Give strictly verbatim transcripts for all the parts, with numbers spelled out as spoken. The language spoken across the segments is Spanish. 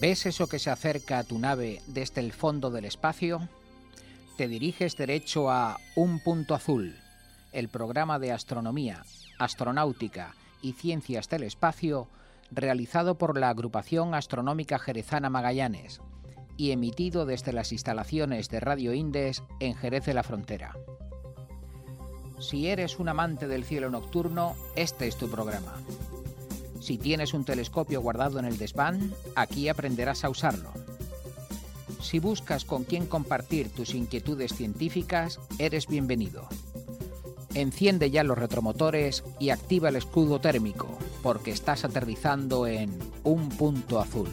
¿Ves eso que se acerca a tu nave desde el fondo del espacio? Te diriges derecho a Un Punto Azul, el programa de astronomía, astronáutica y ciencias del espacio realizado por la Agrupación Astronómica Jerezana Magallanes y emitido desde las instalaciones de Radio Indes en Jerez de la Frontera. Si eres un amante del cielo nocturno, este es tu programa. Si tienes un telescopio guardado en el desván, aquí aprenderás a usarlo. Si buscas con quién compartir tus inquietudes científicas, eres bienvenido. Enciende ya los retromotores y activa el escudo térmico, porque estás aterrizando en Un Punto Azul.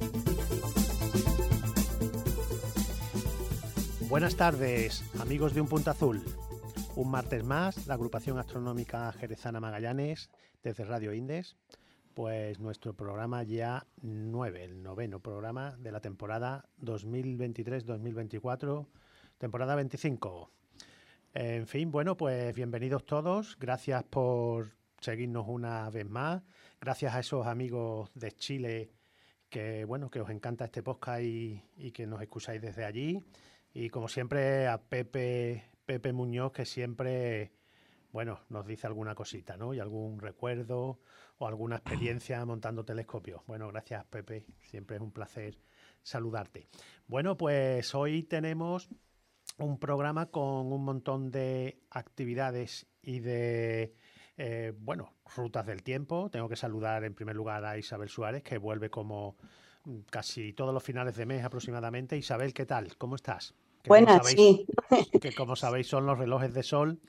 Buenas tardes, amigos de Un Punto Azul. Un martes más, la Agrupación Astronómica Jerezana Magallanes, desde Radio Indes, pues nuestro programa ya nueve, el noveno programa de la temporada dos mil veintitrés dos mil veinticuatro, temporada veinticinco. En fin, bueno, pues bienvenidos todos, gracias por seguirnos una vez más, gracias a esos amigos de Chile que, bueno, que os encanta este podcast y, y que nos escucháis desde allí, y como siempre a Pepe, Pepe Muñoz, que siempre, bueno, nos dice alguna cosita, ¿no? Y algún recuerdo o alguna experiencia montando telescopios. Bueno, gracias, Pepe, siempre es un placer saludarte. Bueno, pues hoy tenemos un programa con un montón de actividades y de, eh, bueno, rutas del tiempo. Tengo que saludar en primer lugar a Isabel Suárez, que vuelve como casi todos los finales de mes aproximadamente. Isabel, ¿qué tal? ¿Cómo estás? Que Buenas, como sabéis, sí. que como sabéis son los relojes de sol.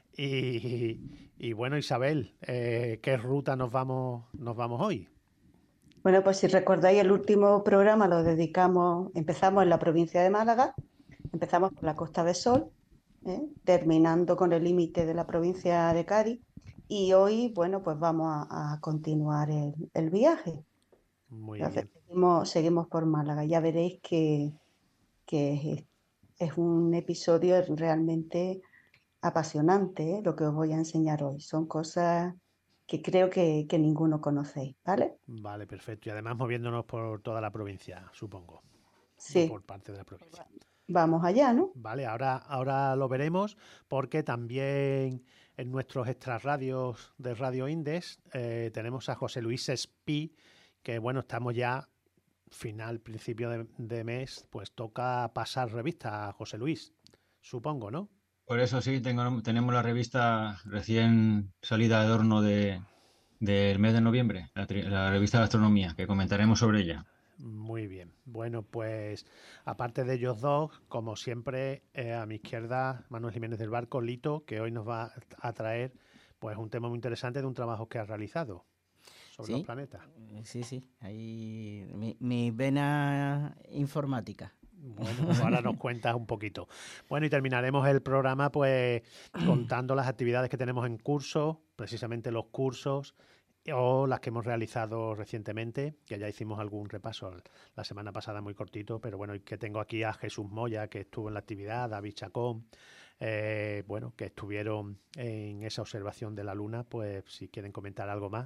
Y, y bueno, Isabel, eh, ¿qué ruta nos vamos, nos vamos hoy? Bueno, pues si recordáis, el último programa lo dedicamos, empezamos en la provincia de Málaga, empezamos por la Costa del Sol, ¿eh? Terminando con el límite de la provincia de Cádiz, y hoy, bueno, pues vamos a, a continuar el, el viaje. Muy Entonces, bien. seguimos, seguimos por Málaga. Ya veréis que, que es, es un episodio realmente apasionante, ¿eh? Lo que os voy a enseñar hoy. Son cosas que creo que, que ninguno conocéis, ¿vale? Vale, perfecto. Y además moviéndonos por toda la provincia, supongo. O por Sí. parte de la provincia. Vamos allá, ¿no? Vale, ahora, ahora lo veremos porque también en nuestros extrarradios de Radio Indes eh, tenemos a José Luis Espí, que bueno, estamos ya final, principio de, de mes, pues toca pasar revista a José Luis, supongo, ¿no? Por eso sí, tengo, tenemos la revista recién salida de horno de, del mes de noviembre, la, tri- la revista de astronomía, que comentaremos sobre ella. Muy bien. Bueno, pues aparte de ellos dos, como siempre, eh, a mi izquierda, Manuel Jiménez del Barco, Lito, que hoy nos va a traer pues un tema muy interesante de un trabajo que ha realizado sobre los Sí, planetas. sí, sí. Ahí mi, mi vena informática. Bueno, pues ahora nos cuentas un poquito. Bueno, y terminaremos el programa pues contando las actividades que tenemos en curso, precisamente los cursos o las que hemos realizado recientemente, que ya hicimos algún repaso la semana pasada muy cortito, pero bueno, y que tengo aquí a Jesús Moya, que estuvo en la actividad, David Chacón, eh, bueno, que estuvieron en esa observación de la Luna, pues si quieren comentar algo más.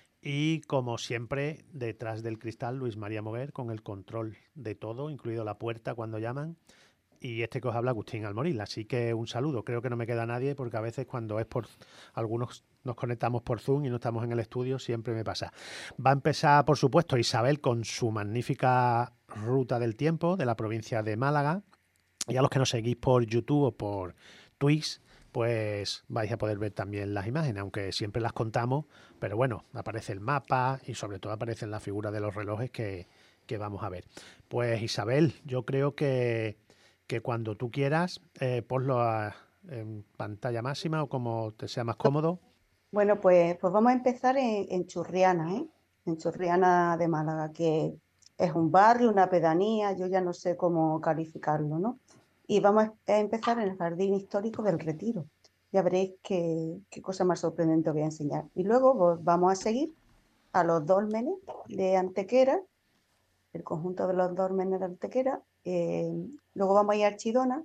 Y como siempre, detrás del cristal, Luis María Moguer, con el control de todo, incluido la puerta cuando llaman. Y este que os habla, Agustín Almoril. Así que un saludo. Creo que no me queda nadie porque a veces cuando es por... Algunos nos conectamos por Zoom y no estamos en el estudio, siempre me pasa. Va a empezar, por supuesto, Isabel con su magnífica ruta del tiempo de la provincia de Málaga. Y a los que nos seguís por YouTube o por Twitch, pues vais a poder ver también las imágenes, aunque siempre las contamos, pero bueno, aparece el mapa y sobre todo aparecen las figuras de los relojes que, que vamos a ver. Pues Isabel, yo creo que, que cuando tú quieras, eh, ponlo a, en pantalla máxima o como te sea más cómodo. Bueno, pues, pues vamos a empezar en, en Churriana, ¿eh? En Churriana de Málaga, que es un barrio, una pedanía, yo ya no sé cómo calificarlo, ¿no? Y vamos a empezar en el Jardín Histórico del Retiro. Ya veréis qué, qué cosa más sorprendente os voy a enseñar. Y luego pues, vamos a seguir a los dólmenes de Antequera, el conjunto de los dólmenes de Antequera. Eh, luego vamos a ir a Archidona,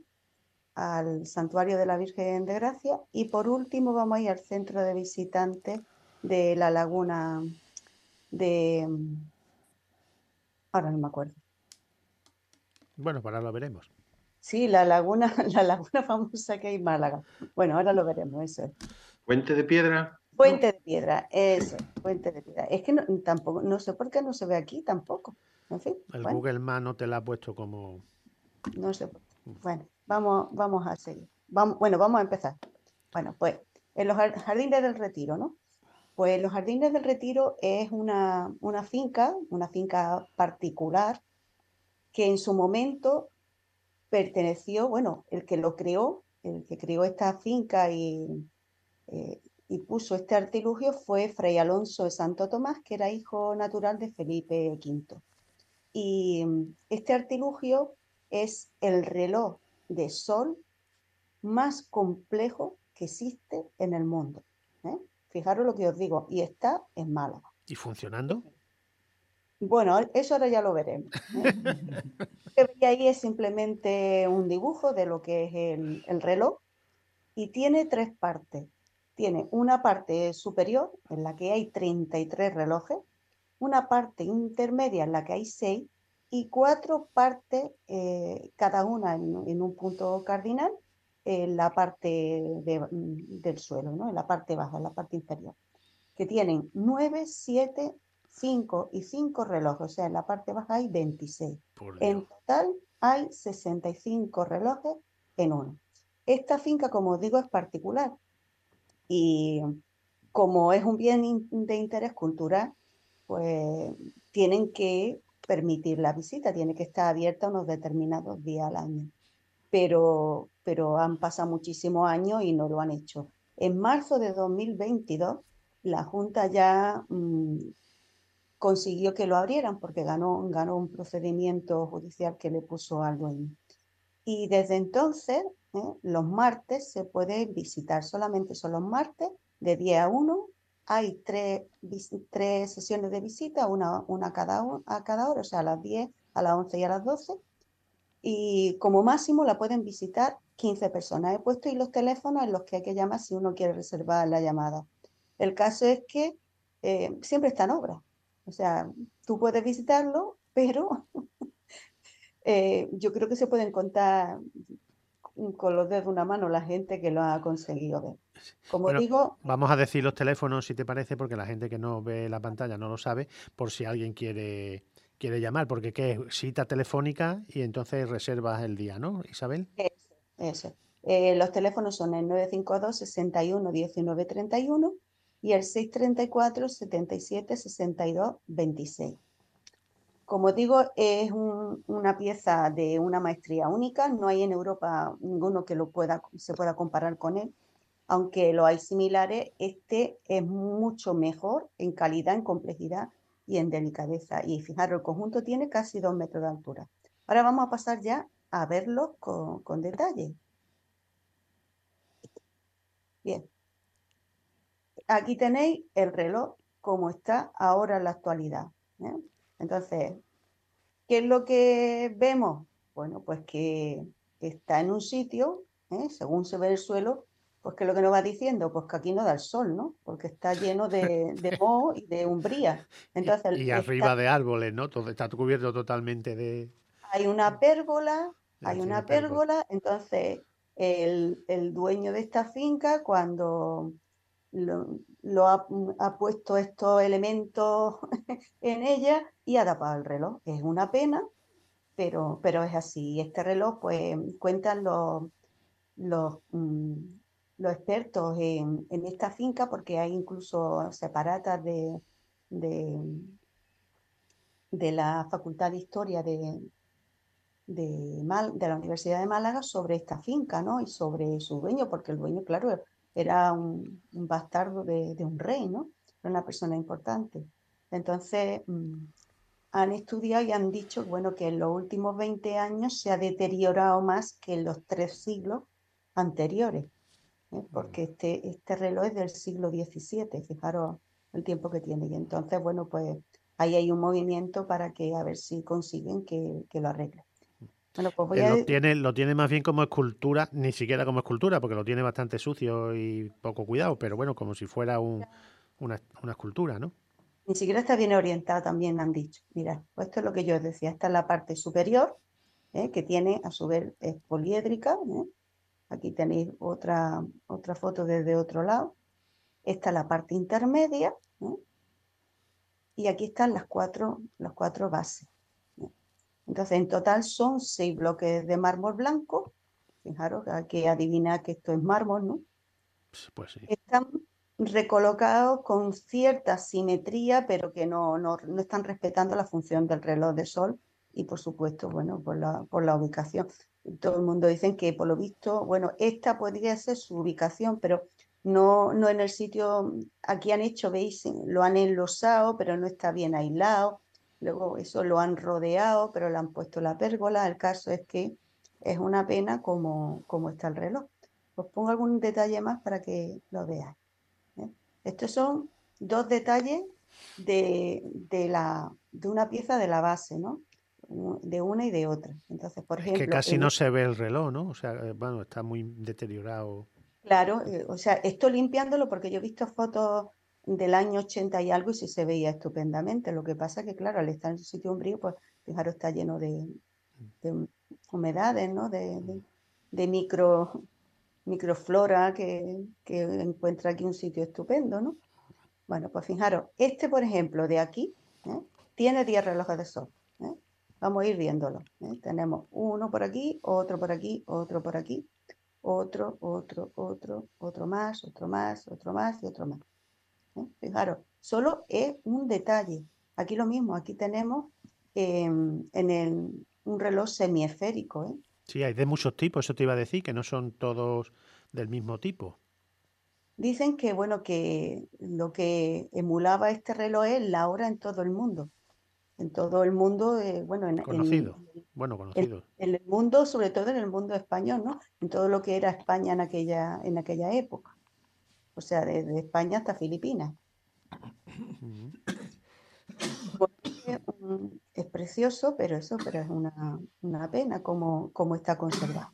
al Santuario de la Virgen de Gracia, y por último vamos a ir al centro de visitantes de la laguna de, Ahora no me acuerdo. Bueno, pues ahora lo veremos. Sí, la laguna, la laguna famosa que hay en Málaga. Bueno, ahora lo veremos, eso es. Puente de Piedra. Puente de Piedra, eso, Puente de Piedra. Es que no, tampoco, no sé por qué no se ve aquí tampoco. En fin, El bueno, Google Maps no te la ha puesto como... no sé por qué. Bueno, vamos, vamos a seguir. Vamos, bueno, vamos a empezar. Bueno, pues en los jar- Jardines del Retiro, ¿no? Pues los Jardines del Retiro es una, una finca, una finca particular que en su momento perteneció, bueno, el que lo creó, el que creó esta finca y, eh, y puso este artilugio fue Fray Alonso de Santo Tomás, que era hijo natural de Felipe quinto. Y mm, este artilugio es el reloj de sol más complejo que existe en el mundo. ¿eh? Fijaros lo que os digo, y está en Málaga. ¿Y funcionando? Bueno, eso ahora ya lo veremos. ¿eh? Lo que veis ahí es simplemente un dibujo de lo que es el, el reloj y tiene tres partes. Tiene una parte superior en la que hay treinta y tres relojes, una parte intermedia en la que hay seis y cuatro partes, eh, cada una en, en un punto cardinal, en la parte de- del suelo, ¿no? En la parte baja, en la parte inferior, que tienen nueve, siete, cinco y cinco relojes, o sea, en la parte baja hay veintiséis. Por Dios. En total hay sesenta y cinco relojes en uno. Esta finca, como os digo, es particular y como es un bien in- de interés cultural, pues tienen que permitir la visita, tiene que estar abierta unos determinados días al año. Pero, pero han pasado muchísimos años y no lo han hecho. En marzo de dos mil veintidós, la Junta ya mm, consiguió que lo abrieran porque ganó, ganó un procedimiento judicial que le puso al dueño. Y desde entonces, ¿eh? los martes se puede visitar, solamente son los martes de diez a una. Hay tres, tres sesiones de visita, una, una cada, a cada hora, o sea, a las diez, a las once y a las doce. Y como máximo la pueden visitar quince personas. He puesto ahí los teléfonos en los que hay que llamar si uno quiere reservar la llamada. El caso es que eh, siempre está en obra. O sea, tú puedes visitarlo, pero eh, yo creo que se pueden contar con los dedos de una mano la gente que lo ha conseguido ver. Como Bueno, digo, vamos a decir los teléfonos, si te parece, porque la gente que no ve la pantalla no lo sabe, por si alguien quiere, quiere llamar, porque ¿qué es? Cita telefónica y entonces reservas el día, ¿no, Isabel? eso, eso. Eh, los teléfonos son el nueve cinco dos, sesenta y uno, diecinueve treinta y uno y el seiscientos treinta y cuatro, setenta y siete, sesenta y dos, veintiséis. Como digo, es un- una pieza de una maestría única, no hay en Europa ninguno que lo pueda, se pueda comparar con él, aunque lo hay similares, este es mucho mejor en calidad, en complejidad y en delicadeza. Y fijaros, el conjunto tiene casi dos metros de altura. Ahora vamos a pasar ya a verlo con, con detalle. Bien, aquí tenéis el reloj como está ahora en la actualidad. ¿eh? Entonces, ¿qué es lo que vemos? Bueno, pues que está en un sitio, ¿eh? Según se ve el suelo, pues que es lo que nos va diciendo, pues que aquí no da el sol, ¿no? Porque está lleno de, de moho y de umbría. Y, Entonces, y está, arriba de árboles, ¿no? Todo está cubierto totalmente de, hay una pérgola, hay de una pérgola. pérgola, entonces el, el dueño de esta finca, cuando lo, lo ha, ha puesto estos elementos en ella y ha tapado el reloj. Es una pena, pero, pero es así. Este reloj, pues, cuentan los, los, mm, los expertos en, en esta finca, porque hay incluso separatas de, de, de la Facultad de Historia de, de, Mal, de la Universidad de Málaga sobre esta finca, ¿no? Y sobre su dueño, porque el dueño, claro, era un, un bastardo de, de un rey, ¿no? Era una persona importante. Entonces, mm, han estudiado y han dicho, bueno, que en los últimos veinte años se ha deteriorado más que en los tres siglos anteriores, ¿eh? Porque este, este reloj es del siglo diecisiete, fijaros el tiempo que tiene. Y entonces, bueno, pues ahí hay un movimiento para que a ver si consiguen que, que lo arreglen. Bueno, pues voy Eh, a... Lo tiene, lo tiene más bien como escultura, ni siquiera como escultura, porque lo tiene bastante sucio y poco cuidado, pero bueno, como si fuera un, una, una escultura, ¿no? Ni siquiera está bien orientado, también han dicho. Mirad, pues esto es lo que yo os decía. Esta es la parte superior, ¿eh? Que tiene, a su vez, es poliédrica, ¿eh? Aquí tenéis otra, otra foto desde otro lado. Esta es la parte intermedia, ¿eh? Y aquí están las cuatro, las cuatro bases, ¿eh? Entonces, en total son seis bloques de mármol blanco. Fijaros, hay que adivinar que esto es mármol, ¿no? Pues sí. Están recolocados con cierta simetría, pero que no, no, no están respetando la función del reloj de sol y, por supuesto, bueno, por la, por la ubicación. Todo el mundo dice que, por lo visto, bueno, esta podría ser su ubicación, pero no, no en el sitio. Aquí han hecho, veis, lo han enlosado, pero no está bien aislado. Luego eso lo han rodeado, pero le han puesto la pérgola. El caso es que es una pena como, como está el reloj. Os pongo algún detalle más para que lo veáis, ¿eh? Estos son dos detalles de, de, la, de una pieza de la base, ¿no? De una y de otra. Entonces, por Es que ejemplo, casi en no el- se ve el reloj, ¿no? O sea, eh, bueno, está muy deteriorado. claro, eh, o sea, esto limpiándolo porque yo he visto fotos del año ochenta y algo y sí se veía estupendamente. Lo que pasa que, claro, al estar en un sitio umbrío, pues fijaros, está lleno de, de humedades, ¿no? De, de, de micro, microflora que, que encuentra aquí un sitio estupendo, ¿no? Bueno, pues fijaros, este, por ejemplo, de aquí, ¿eh? Tiene diez relojes de sol, ¿eh? Vamos a ir viéndolo, ¿eh? Tenemos uno por aquí, otro por aquí, otro por aquí, otro, otro, otro, otro más, otro más, otro más y otro más, ¿eh? Fijaros, solo es un detalle. Aquí lo mismo, aquí tenemos eh, en el, un reloj semiesférico, ¿eh? Sí, hay de muchos tipos, eso te iba a decir, que no son todos del mismo tipo. Dicen que, bueno, que lo que emulaba este reloj es la hora en todo el mundo. En todo el mundo, eh, bueno, en, en, Conocido, bueno, en, conocido. en el mundo, sobre todo en el mundo español, ¿no? En todo lo que era España en aquella, en aquella época. O sea, desde España hasta Filipinas. Mm. Pues, eh, mm, es precioso, pero eso, pero es una, una pena como, como está conservado.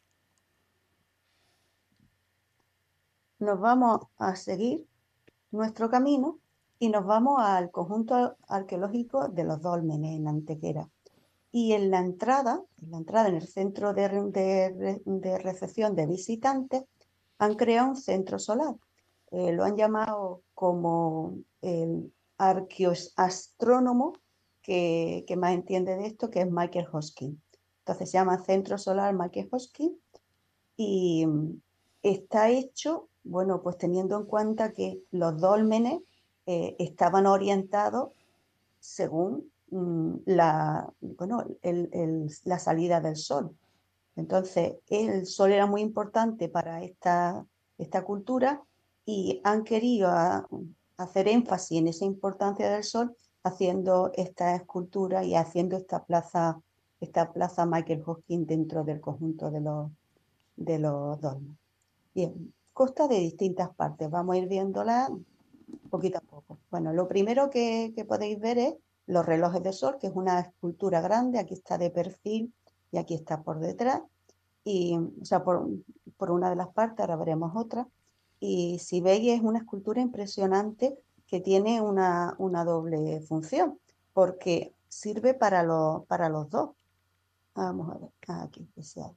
Nos vamos a seguir nuestro camino y nos vamos al conjunto arqueológico de los dólmenes en Antequera. Y en la entrada, en la entrada en el centro de, de, de recepción de visitantes, han creado un centro solar. Eh, lo han llamado como el arqueoastrónomo que, que más entiende de esto, que es Michael Hosking. Entonces se llama Centro Solar Michael Hosking y está hecho, bueno, pues teniendo en cuenta que los dólmenes eh, estaban orientados según mm, la, bueno, el, el, la salida del sol. Entonces, el sol era muy importante para esta, esta cultura y han querido a, hacer énfasis en esa importancia del sol haciendo esta escultura y haciendo esta plaza, esta plaza Michael Hosking dentro del conjunto de los, de los dolmens. Bien, consta de distintas partes, vamos a ir viéndola poquito a poco. Bueno, lo primero que, que podéis ver es los relojes de sol, que es una escultura grande, aquí está de perfil y aquí está por detrás, y, o sea, por, por una de las partes, ahora veremos otra, y si veis es una escultura impresionante que tiene una, una doble función, porque sirve para, lo, para los dos. Vamos a ver, aquí, que sea.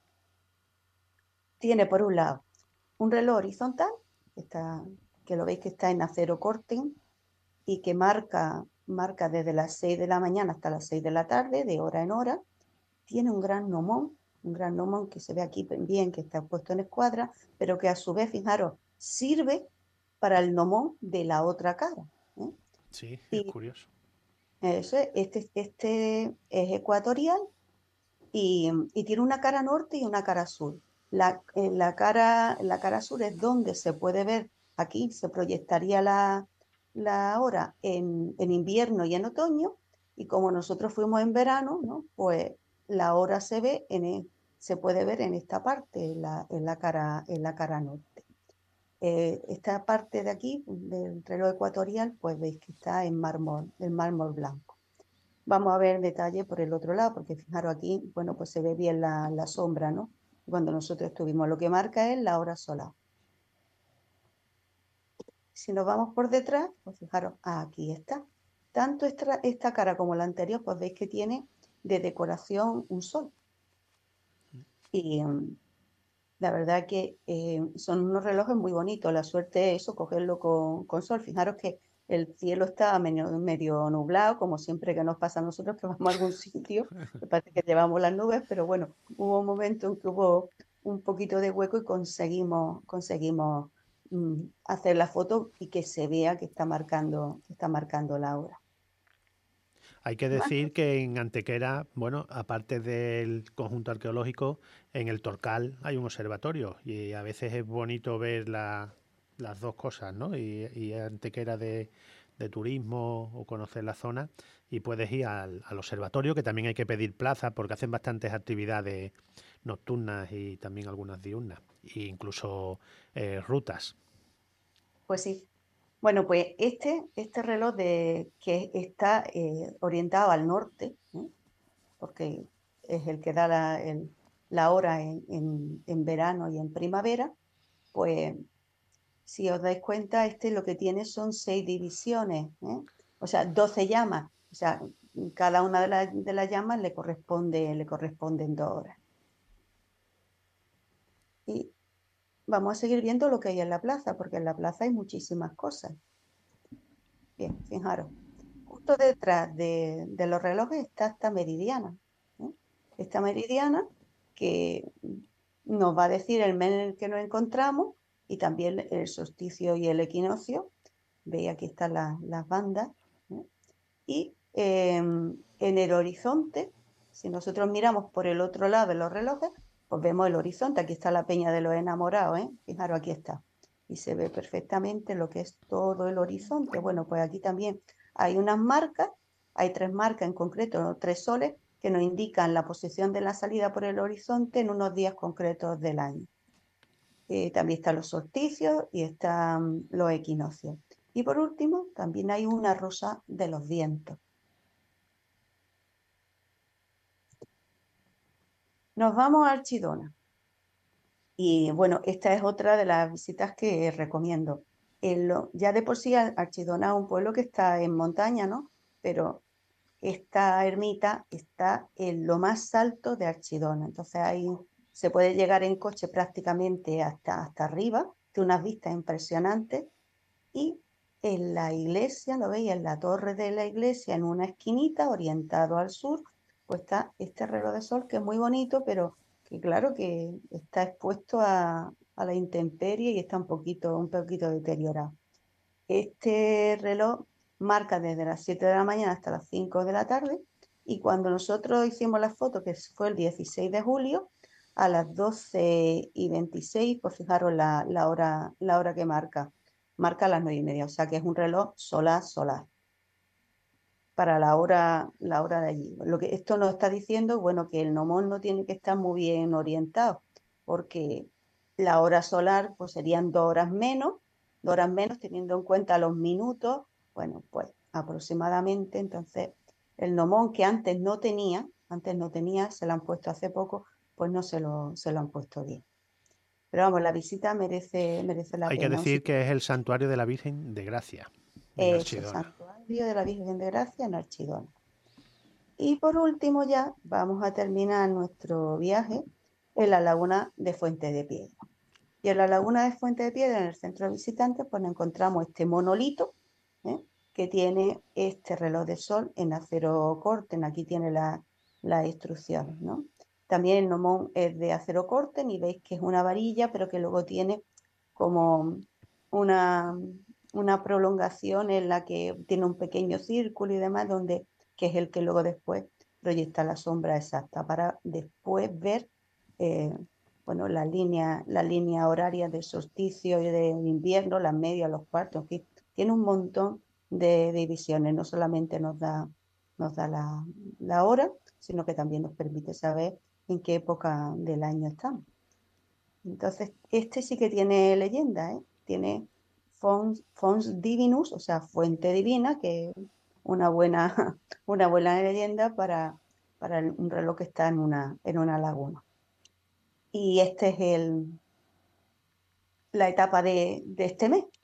Tiene por un lado un reloj horizontal, que, está, que lo veis que está en acero corten, y que marca, marca desde las seis de la mañana hasta las seis de la tarde, de hora en hora. Tiene un gran gnomón, un gran gnomón que se ve aquí bien, que está puesto en escuadra, pero que a su vez, fijaros, sirve para el gnomón de la otra cara, ¿eh? Sí, es Y curioso. eso es, este, este es ecuatorial y, y tiene una cara norte y una cara sur. La, en la, cara, la cara sur es donde se puede ver, aquí se proyectaría la, la hora en, en invierno y en otoño, y como nosotros fuimos en verano, ¿no? Pues la hora se ve en el, se puede ver en esta parte, en la, en la, cara, en la cara norte. Eh, esta parte de aquí, del reloj ecuatorial, pues veis que está en mármol, en mármol blanco. Vamos a ver detalle por el otro lado, porque fijaros aquí, bueno, pues se ve bien la, la sombra, ¿no? Cuando nosotros estuvimos, lo que marca es la hora solar. si nos vamos por detrás, pues fijaros, aquí está. Tanto esta, esta cara como la anterior, pues veis que tiene de decoración un sol. Y um, la verdad que eh, son unos relojes muy bonitos. La suerte es eso, cogerlo con, con sol. Fijaros que el cielo está medio, medio nublado, como siempre que nos pasa a nosotros que vamos a algún sitio. Me parece que llevamos las nubes, pero bueno, hubo un momento en que hubo un poquito de hueco y conseguimos, conseguimos mm, hacer la foto y que se vea que está marcando, que está marcando la hora. Hay que Más decir que en Antequera, bueno, aparte del conjunto arqueológico, en el Torcal hay un observatorio y a veces es bonito ver la- las dos cosas, ¿no? Y, y Antequera de, de turismo o conocer la zona y puedes ir al, al observatorio, que también hay que pedir plaza porque hacen bastantes actividades nocturnas y también algunas diurnas, e incluso eh, rutas. Pues sí. Bueno, pues este, este reloj de, que está eh, orientado al norte, ¿eh? Porque es el que da la, el- la hora en, en- en verano y en primavera, pues si os dais cuenta, este lo que tiene son seis divisiones, ¿eh? O sea, doce llamas. O sea, cada una de, las de las llamas le corresponde, le corresponden dos horas. Y vamos a seguir viendo lo que hay en la plaza, porque en la plaza hay muchísimas cosas. Bien, fijaros. Justo detrás de, de los relojes está esta meridiana, ¿eh? Esta meridiana que nos va a decir el mes en el que nos encontramos y también el solsticio y el equinoccio. Veis, aquí están las, las bandas, ¿eh? Y eh, en el horizonte, si nosotros miramos por el otro lado de los relojes, pues vemos el horizonte. Aquí está la Peña de los Enamorados, ¿eh? Fijaros, aquí está. Y se ve perfectamente lo que es todo el horizonte. Bueno, pues aquí también hay unas marcas, hay tres marcas en concreto, ¿no? Tres soles, que nos indican la posición de la salida por el horizonte en unos días concretos del año. Eh, también están los solsticios y están los equinoccios. Y por último, también hay una rosa de los vientos. Nos vamos a Archidona. Y bueno, esta es otra de las visitas que recomiendo. En lo- ya de por sí Archidona es un pueblo que está en montaña, ¿no? Pero esta ermita está en lo más alto de Archidona. Entonces ahí se puede llegar en coche prácticamente hasta, hasta arriba, de unas vistas impresionantes. Y en la iglesia, lo veis, en la torre de la iglesia, en una esquinita, orientado al sur, pues está este reloj de sol que es muy bonito, pero que claro que está expuesto a, a la intemperie y está un poquito, un poquito deteriorado. Este reloj marca desde las siete de la mañana hasta las cinco de la tarde y cuando nosotros hicimos la foto, que fue el dieciséis de julio, a las doce y veintiséis, pues fijaros la, la hora, la hora que marca. Marca las nueve y media, o sea que es un reloj solar, solar, para la hora, la hora de allí. Lo que esto nos está diciendo, bueno, que el gnomón no tiene que estar muy bien orientado, porque la hora solar pues serían dos horas menos, dos horas menos teniendo en cuenta los minutos, bueno, pues aproximadamente, entonces el gnomón que antes no tenía, antes no tenía, se lo han puesto hace poco, pues no se lo, se lo han puesto bien. Pero vamos, la visita merece, merece la Hay que pena. Un decir sitio, que es el santuario de la Virgen de Gracia en eso, Archidona. Santuario de la Virgen de Gracia en Archidona. Y por último ya vamos a terminar nuestro viaje en la laguna de Fuente de Piedra. Y en la laguna de Fuente de Piedra, en el centro de visitantes, pues encontramos este monolito, ¿eh? Que tiene este reloj de sol en acero corten. Aquí tiene las la instrucciones, ¿no? También el gnomón es de acero corten y veis que es una varilla, pero que luego tiene como una, una prolongación en la que tiene un pequeño círculo y demás, donde, que es el que luego después proyecta la sombra exacta para después ver eh, bueno, la línea, la línea horaria de solsticio y de invierno, las medias, los cuartos, en fin, tiene un montón de divisiones, no solamente nos da, nos da la, la hora, sino que también nos permite saber en qué época del año estamos. Entonces, este sí que tiene leyenda, ¿eh? Tiene Fons, Fons Divinus, o sea, fuente divina, que es una buena, una buena leyenda para, para un reloj que está en una, en una laguna. Y esta es el, la etapa de, de este mes.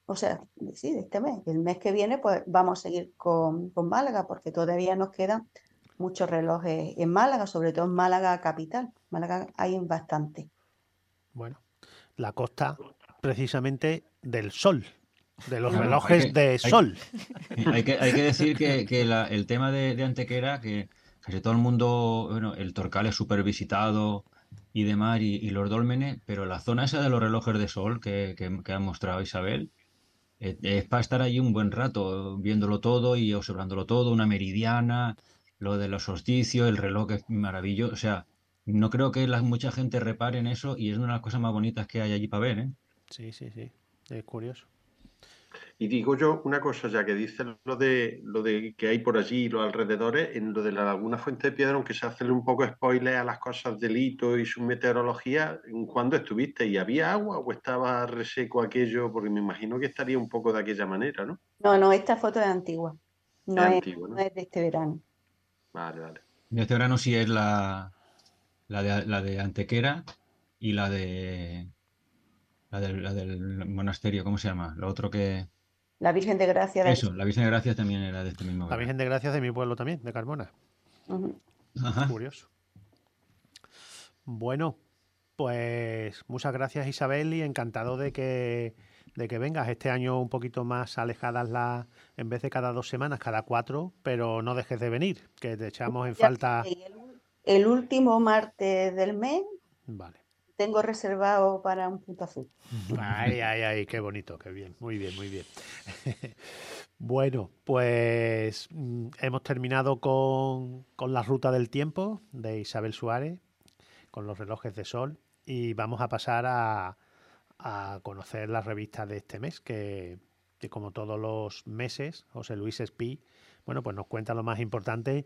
o sea, sí, de este mes. El mes que viene, pues vamos a seguir con, con Málaga, porque todavía nos quedan muchos relojes en Málaga, sobre todo en Málaga capital. Málaga hay bastante. Bueno, la costa precisamente del sol, de los Ujú. Claro, hay relojes que, de hay, sol. hay que, hay que decir que, que la- el tema de, de Antequera, que casi todo el mundo, bueno, el Torcal es súper visitado y demás, y, y los dólmenes, pero la zona esa de los relojes de sol que, que, que ha mostrado Isabel, eh, es para estar allí un buen rato, viéndolo todo y observándolo todo, una meridiana, lo de los solsticios, el reloj es maravilloso, o sea, no creo que la, mucha gente repare en eso y es una de las cosas más bonitas que hay allí para ver, ¿eh? Sí, sí, sí, es curioso. Y digo yo una cosa, ya que dices lo de lo de que hay por allí, los alrededores, en lo de la Laguna Fuente de Piedra, aunque se hace un poco spoiler a las cosas del Hito y su meteorología, ¿cuándo estuviste? ¿Y había agua o estaba reseco aquello? Porque me imagino que estaría un poco de aquella manera, ¿no? No, no, esta foto es antigua, Es no es, antiguo, no ¿no? es de este verano. Vale, vale. Y este verano sí es la, la de, la de Antequera y la de la del, la del monasterio, ¿cómo se llama? Lo otro que... La Virgen de Gracia de Eso, la Virgen de Gracia también era de este mismo La verano. Virgen de Gracias de mi pueblo también, de Carmona. Ujú. Ajá. Curioso. Bueno, pues muchas gracias Isabel y encantado de que, de que vengas este año un poquito más alejadas las, en vez de cada dos semanas, cada cuatro, pero no dejes de venir, que te echamos en Ya falta. sabéis, el, ul- el último martes del mes Vale. tengo reservado para un punto azul. Ay, ay, ay, qué bonito, qué bien, muy bien, muy bien. Bueno, pues mm, hemos terminado con, con la ruta del tiempo de Isabel Suárez, con los relojes de sol, y vamos a pasar a, a conocer la revista de este mes, que, que como todos los meses, José Luis Espí, bueno, pues nos cuenta lo más importante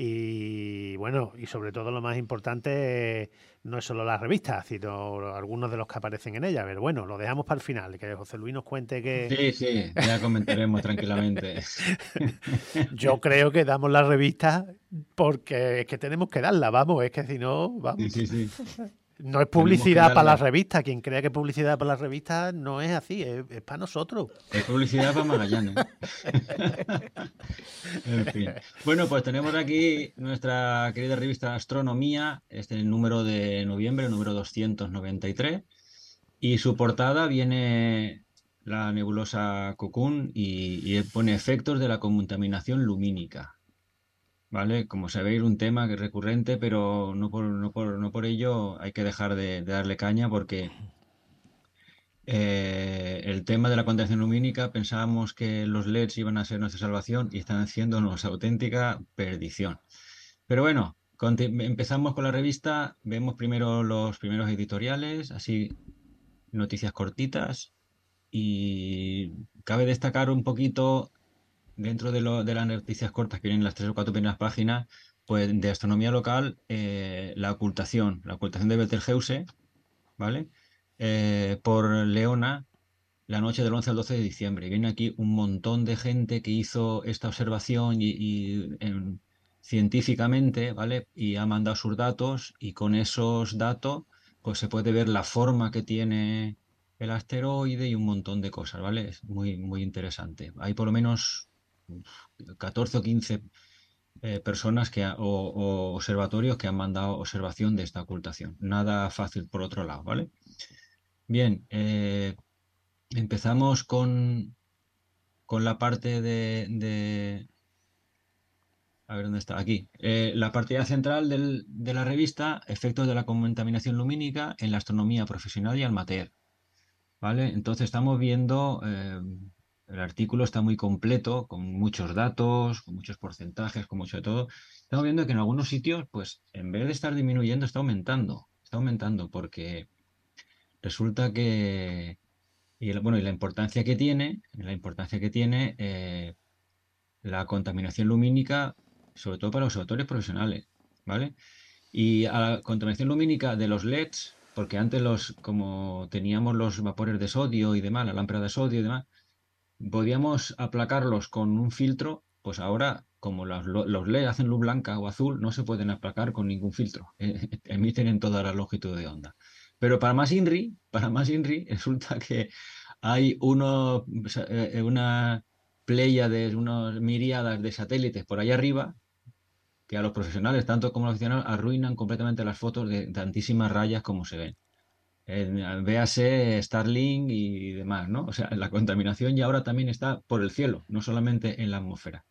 y bueno, y sobre todo lo más importante eh, no es solo la revista, sino algunos de los que aparecen en ella. Pero bueno, lo dejamos para el final, que José Luis nos cuente que Sí, sí, ya comentaremos tranquilamente. yo creo que damos la revista porque es que tenemos que darla, vamos, es que si no, Sí, vamos. sí, sí. No es Tenemos que publicidad para la darla. revista. Quien crea que es publicidad para la revista no es así, es, es para nosotros. Es publicidad para Magallanes. En fin. Bueno, pues tenemos aquí nuestra querida revista Astronomía, este es el número de noviembre, el número doscientos noventa y tres, y su portada viene la nebulosa Cocoon y, y pone efectos de la contaminación lumínica. ¿Vale? Como sabéis, un tema que es recurrente, pero no por, no por, no por ello hay que dejar de, de darle caña porque eh, el tema de la contaminación lumínica pensábamos que los L E Ds iban a ser nuestra salvación y están haciéndonos auténtica perdición. Pero bueno, conti- empezamos con la revista, vemos primero los primeros editoriales, así noticias cortitas y cabe destacar un poquito dentro de, lo- de las noticias cortas que vienen en las tres o cuatro primeras páginas, pues de astronomía local, eh, la ocultación, la ocultación de Betelgeuse, ¿vale? Eh, por Leona, la noche del once al doce de diciembre. Viene aquí un montón de gente que hizo esta observación y, y, em, científicamente, ¿vale? Y ha mandado sus datos y con esos datos, pues se puede ver la forma que tiene el asteroide y un montón de cosas, ¿vale? Es muy, muy interesante. Hay por lo menos uf, catorce o quince eh, personas que ha- o, o observatorios que han mandado observación de esta ocultación. Nada fácil por otro lado, ¿vale? Bien, eh, empezamos con, con la parte de, de- a ver dónde está, aquí. Eh, la partida central del- de la revista, efectos de la contaminación lumínica en la astronomía profesional y amateur. ¿Vale? Entonces estamos viendo, eh, el artículo está muy completo, con muchos datos, con muchos porcentajes, con mucho de todo. Estamos viendo que en algunos sitios, pues en vez de estar disminuyendo, está aumentando. Está aumentando porque resulta que, y la- bueno, y la importancia que tiene, la importancia que tiene eh, la contaminación lumínica, sobre todo para los observatorios profesionales, ¿vale? Y a la contaminación lumínica de los L E Ds, porque antes los, como teníamos los vapores de sodio y demás, la lámpara de sodio y demás, podíamos aplacarlos con un filtro, pues ahora, como los, lo- los L E D hacen luz blanca o azul, no se pueden aplacar con ningún filtro. eh, emiten en toda la longitud de onda. Pero para más INRI, para más INRI, resulta que hay uno, eh, una playa de unas miríadas de satélites por allá arriba que a los profesionales, tanto como a los aficionados, arruinan completamente las fotos de tantísimas rayas como se ven. Eh, véase Starlink y demás, ¿no? O sea, la contaminación ya ahora también está por el cielo, no solamente en la atmósfera,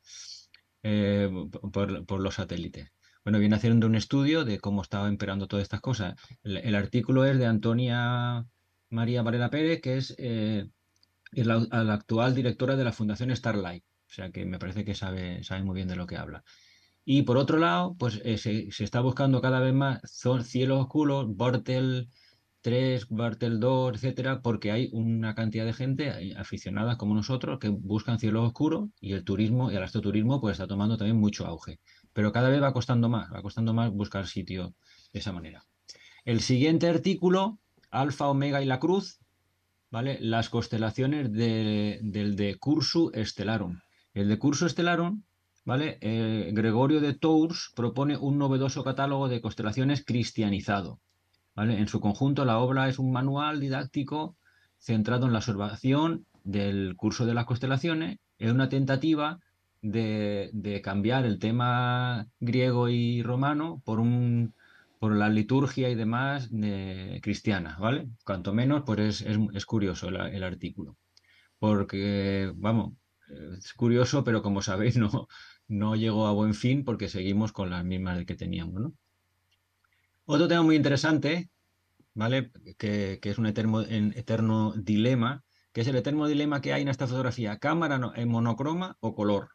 eh, por, por los satélites. Bueno, viene haciendo un estudio de cómo estaba empeorando todas estas cosas. El, el artículo es de Antonia María Varela Pérez, que es, eh, es la, la actual directora de la Fundación Starlight. O sea, que me parece que sabe, sabe muy bien de lo que habla. Y por otro lado, pues eh, se, se está buscando cada vez más zo- cielos oscuros, Bortel tres, Bartel dos, etcétera, porque hay una cantidad de gente hay aficionadas como nosotros que buscan cielos oscuros y el turismo y el astroturismo pues está tomando también mucho auge. Pero cada vez va costando más, va costando más buscar sitios de esa manera. El siguiente artículo, Alfa, Omega y la Cruz, ¿vale? Las constelaciones de- del de Cursu Stellarum. El de Cursu Stellarum, ¿vale? Eh, Gregorio de Tours propone un novedoso catálogo de constelaciones cristianizado. ¿Vale? En su conjunto, la obra es un manual didáctico centrado en la observación del curso de las constelaciones. Es una tentativa de, de cambiar el tema griego y romano por, un, por la liturgia y demás de, cristiana, ¿vale? Cuanto menos, pues es, es, es curioso el, el artículo. Porque, vamos, es curioso, pero como sabéis, no, no llegó a buen fin porque seguimos con las mismas que teníamos, ¿no? Otro tema muy interesante, ¿vale? Que, que es un eterno, en- eterno dilema, que es el eterno dilema que hay en esta fotografía, cámara no- en monocroma o color,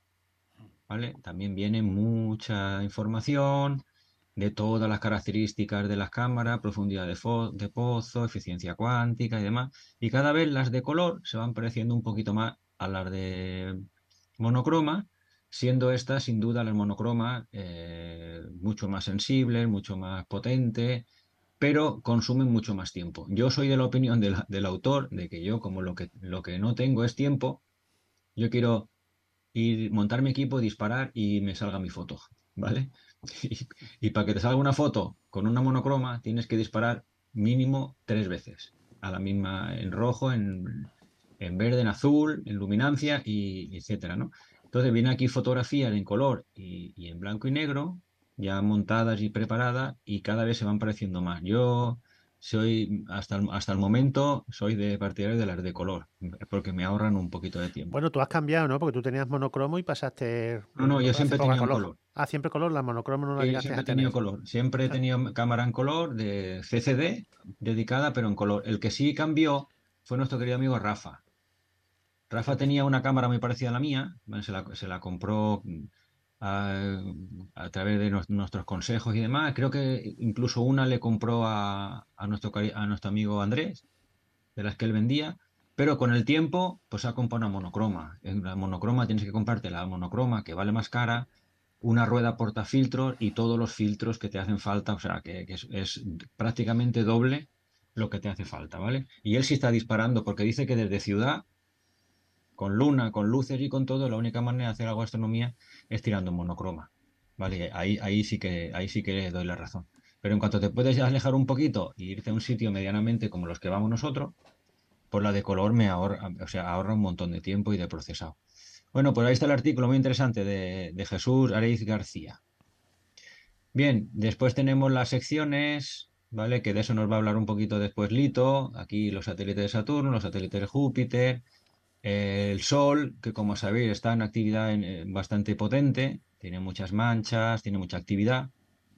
¿vale? También viene mucha información de todas las características de las cámaras, profundidad de, fo- de pozo, eficiencia cuántica y demás, y cada vez las de color se van pareciendo un poquito más a las de monocroma, siendo estas sin duda las monocromas eh, mucho más sensibles, mucho más potentes, pero consumen mucho más tiempo. Yo soy de la opinión del, del autor de que yo, como lo que, lo que no tengo es tiempo, yo quiero ir, montar mi equipo, disparar y me salga mi foto, ¿vale? Y, y para que te salga una foto con una monocroma, tienes que disparar mínimo tres veces, a la misma, en rojo, en, en verde, en azul, en luminancia, y etcétera, ¿no? Entonces viene aquí fotografías en color y, y en blanco y negro, ya montadas y preparadas, y cada vez se van pareciendo más. Yo soy, hasta el, hasta el momento, soy de partidario de las de color, porque me ahorran un poquito de tiempo. Bueno, tú has cambiado, ¿no? Porque tú tenías monocromo y pasaste No, no, yo hace siempre he poco a tenido en color. color. Ah, siempre color, la monocromo no la Sí, yo llegaste siempre a he tenido tener. color. Siempre he Ah, tenido cámara en color de C C D dedicada, pero en color. El que sí cambió fue nuestro querido amigo Rafa. Rafa tenía una cámara muy parecida a la mía, bueno, se la, se la compró mm, a, a través de nos- nuestros consejos y demás. Creo que incluso una le compró a, a nuestro, cari- a nuestro amigo Andrés, de las que él vendía, pero con el tiempo pues ha comprado una monocroma. En la monocroma tienes que comprarte la monocroma, que vale más cara, una rueda portafiltros y todos los filtros que te hacen falta, o sea, que, que es, es prácticamente doble lo que te hace falta, ¿vale? Y él sí está disparando porque dice que desde ciudad, con luna, con luces y con todo, la única manera de hacer algo de astronomía es tirando en monocroma, ¿vale? Ahí, ahí sí que, ahí sí que le doy la razón. Pero en cuanto te puedes alejar un poquito y irte a un sitio medianamente como los que vamos nosotros, por la de color me ahorra, o sea, ahorra un montón de tiempo y de procesado. Bueno, pues ahí está el artículo muy interesante de, de Jesús Areiz García. Bien, después tenemos las secciones, ¿vale? Que de eso nos va a hablar un poquito después Lito. Aquí los satélites de Saturno, los satélites de Júpiter, eh, el Sol, que como sabéis está en actividad en- eh, bastante potente, tiene muchas manchas, tiene mucha actividad.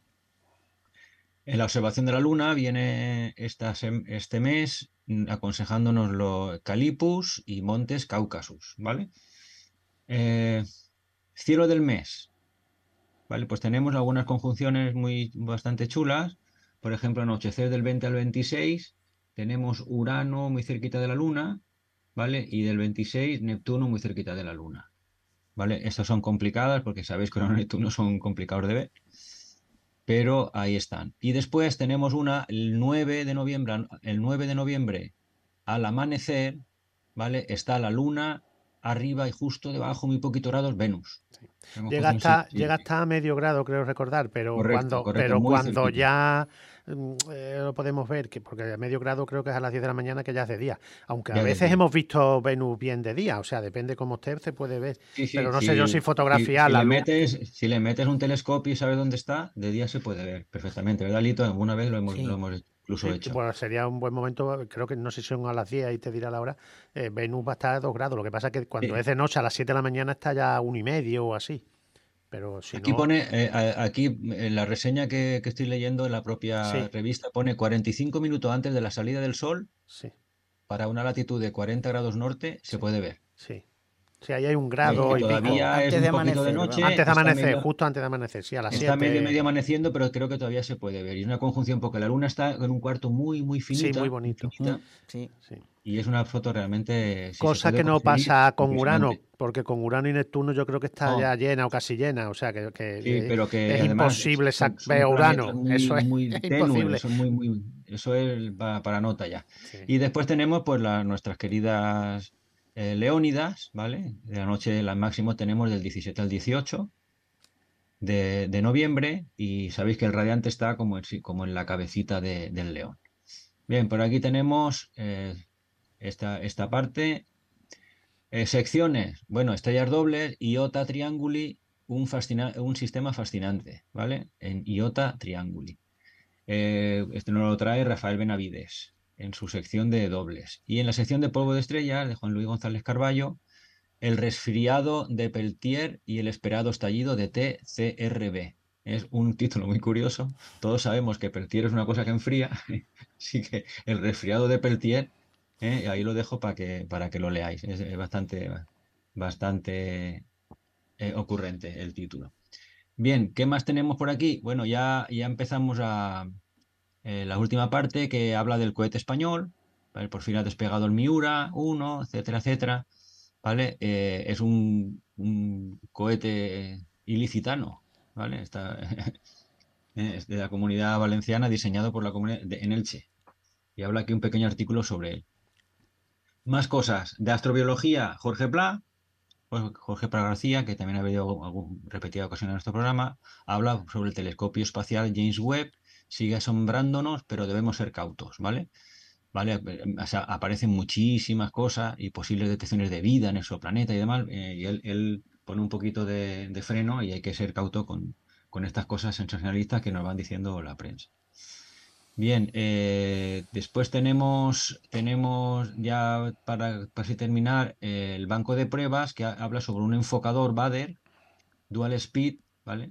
En la observación de la Luna viene esta sem- este mes mm, aconsejándonos los Calipus y Montes Cáucasus, ¿vale? Eh, cielo del mes. Vale, pues tenemos algunas conjunciones muy bastante chulas. Por ejemplo, anochecer del veinte al veintiséis tenemos Urano muy cerquita de la Luna, ¿vale? Y del veintiséis Neptuno muy cerquita de la Luna, ¿vale? Estas son complicadas porque sabéis que los Neptunos son complicados de ver, pero ahí están. Y después tenemos una el nueve de noviembre, el nueve de noviembre al amanecer, ¿vale? Está la Luna arriba y justo debajo, muy poquito grados, Venus. La Llega conjunción hasta, llega siete. hasta medio grado, creo recordar, pero Correcto, cuando, correcto, pero muy cuando cerquita. ya eh, lo podemos ver, que porque a medio grado creo que es a las diez de la mañana, que ya es de día. Aunque Ya a de veces día. hemos visto Venus bien de día, o sea, depende cómo esté, se puede ver. Sí, sí, Pero no sí, sé yo si si, fotografiar si la le luz. metes, si le metes un telescopio y sabes dónde está, de día se puede ver perfectamente, ¿verdad, Lito? Alguna vez lo hemos, Sí. lo hemos incluso Sí, hecho. bueno, sería un buen momento, creo que no sé si son a las diez, ahí te dirá la hora. eh, Venus va a estar a dos grados, lo que pasa es que cuando Sí. es de noche a las siete de la mañana está ya a uno y medio o así. Pero si Aquí no, pone, eh, a- aquí en la reseña que, que estoy leyendo en la propia sí, revista pone cuarenta y cinco minutos antes de la salida del sol, sí, para una latitud de cuarenta grados norte, se sí, puede ver. sí. Sí, ahí hay un ¿Vale? grado Que y pico. todavía es Antes de un poquito de amanecer, vamos. noche, Antes de está amanecer, medio, justo antes de amanecer, sí, a las está medio, medio siete. amaneciendo, pero creo que todavía se puede ver. Y es una conjunción porque la luna está en un cuarto muy, muy Sí, muy finita, muy bonito. Mm, finita, sí. Sí. y es una foto realmente, si se Cosa puede que no conseguir, pasa con Urano, impresionante. porque con Urano y Neptuno yo creo que está No, ya llena o casi llena, o sea que, que- sí, que pero que es además es- imposible son, sac- ver son a planetas Urano, muy, eso es, muy es tenues, imposible. son muy, muy, eso es para, para nota ya. Sí. Y después tenemos pues las, nuestras queridas eh, Leónidas, ¿vale? De la noche, la máximo tenemos del diecisiete al dieciocho de, de noviembre, y sabéis que el radiante está como en, sí, como en la cabecita de- del león. Bien, por aquí tenemos eh, esta, esta parte. Eh, secciones, bueno, estrellas dobles, Iota Trianguli, un, fascina- un sistema fascinante, ¿vale? En Iota Trianguli. Eh, este nos lo trae Rafael Benavides en su sección de dobles. Y en la sección de polvo de estrellas de Juan Luis González Carballo, el resfriado de Peltier y el esperado estallido de T C R B. Es un título muy curioso. Todos sabemos que Peltier es una cosa que enfría, así que el resfriado de Peltier, eh, ahí lo dejo para que, para que lo leáis. Es, es bastante, bastante eh, ocurrente el título. Bien, ¿qué más tenemos por aquí? Bueno, ya, ya empezamos a eh, la última parte que habla del cohete español. ¿Vale? Por fin ha despegado el Miura uno, etcétera, etcétera. ¿Vale? Eh, es un, un cohete ilicitano, ¿vale? Está, es de la Comunidad Valenciana, diseñado por la comunidad de, en Elche. Y habla aquí un pequeño artículo sobre él. Más cosas. De astrobiología, Jorge Pla, Jorge Pla García, que también ha venido algún, repetida ocasión en nuestro programa, habla sobre el telescopio espacial James Webb. Sigue asombrándonos, pero debemos ser cautos, ¿vale? ¿Vale? O sea, aparecen muchísimas cosas y posibles detecciones de vida en exoplaneta y demás, eh, y él, él pone un poquito de, de freno, y hay que ser cauto con, con estas cosas sensacionalistas que nos van diciendo la prensa. Bien, eh, después tenemos, tenemos ya para, para así terminar eh, el banco de pruebas que ha- habla sobre un enfocador Bader Dual Speed, ¿vale?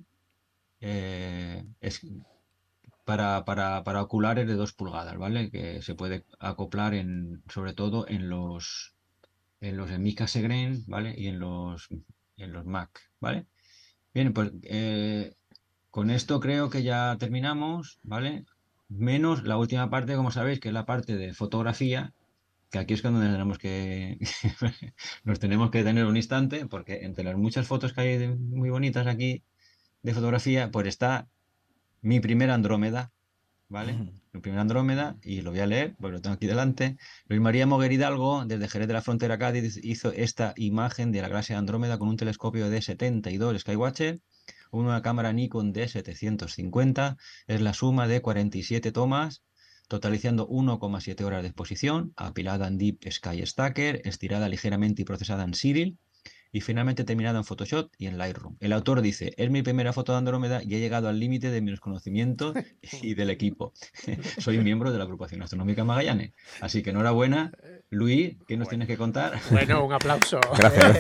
Eh, es, para, para, para oculares de dos pulgadas, ¿vale? Que se puede acoplar en, sobre todo en los en los Mica Segren, ¿vale? Y en los en los Mac, ¿vale? Bien, pues eh, con esto creo que ya terminamos, ¿vale? Menos la última parte, como sabéis, que es la parte de fotografía, que aquí es cuando tenemos que nos tenemos que detener un instante, porque entre las muchas fotos que hay de- muy bonitas aquí de fotografía, pues está mi primera Andrómeda, ¿vale? Mi primera Andrómeda, y lo voy a leer, pues lo tengo aquí delante. Luis María Moguer Hidalgo, desde Jerez de la Frontera, Cádiz, hizo esta imagen de la galaxia de Andrómeda con un telescopio D setenta y dos Skywatcher, una cámara Nikon D setecientos cincuenta. Es la suma de cuarenta y siete tomas, totalizando uno coma siete horas de exposición, apilada en Deep Sky Stacker, estirada ligeramente y procesada en Cyril, y finalmente terminado en Photoshop y en Lightroom. El autor dice: es mi primera foto de Andrómeda y he llegado al límite de mis conocimientos y del equipo. Soy miembro de la agrupación astronómica Magallanes. Así que enhorabuena, Luis, ¿qué nos Bueno. tienes que contar? Bueno, un aplauso. Gracias.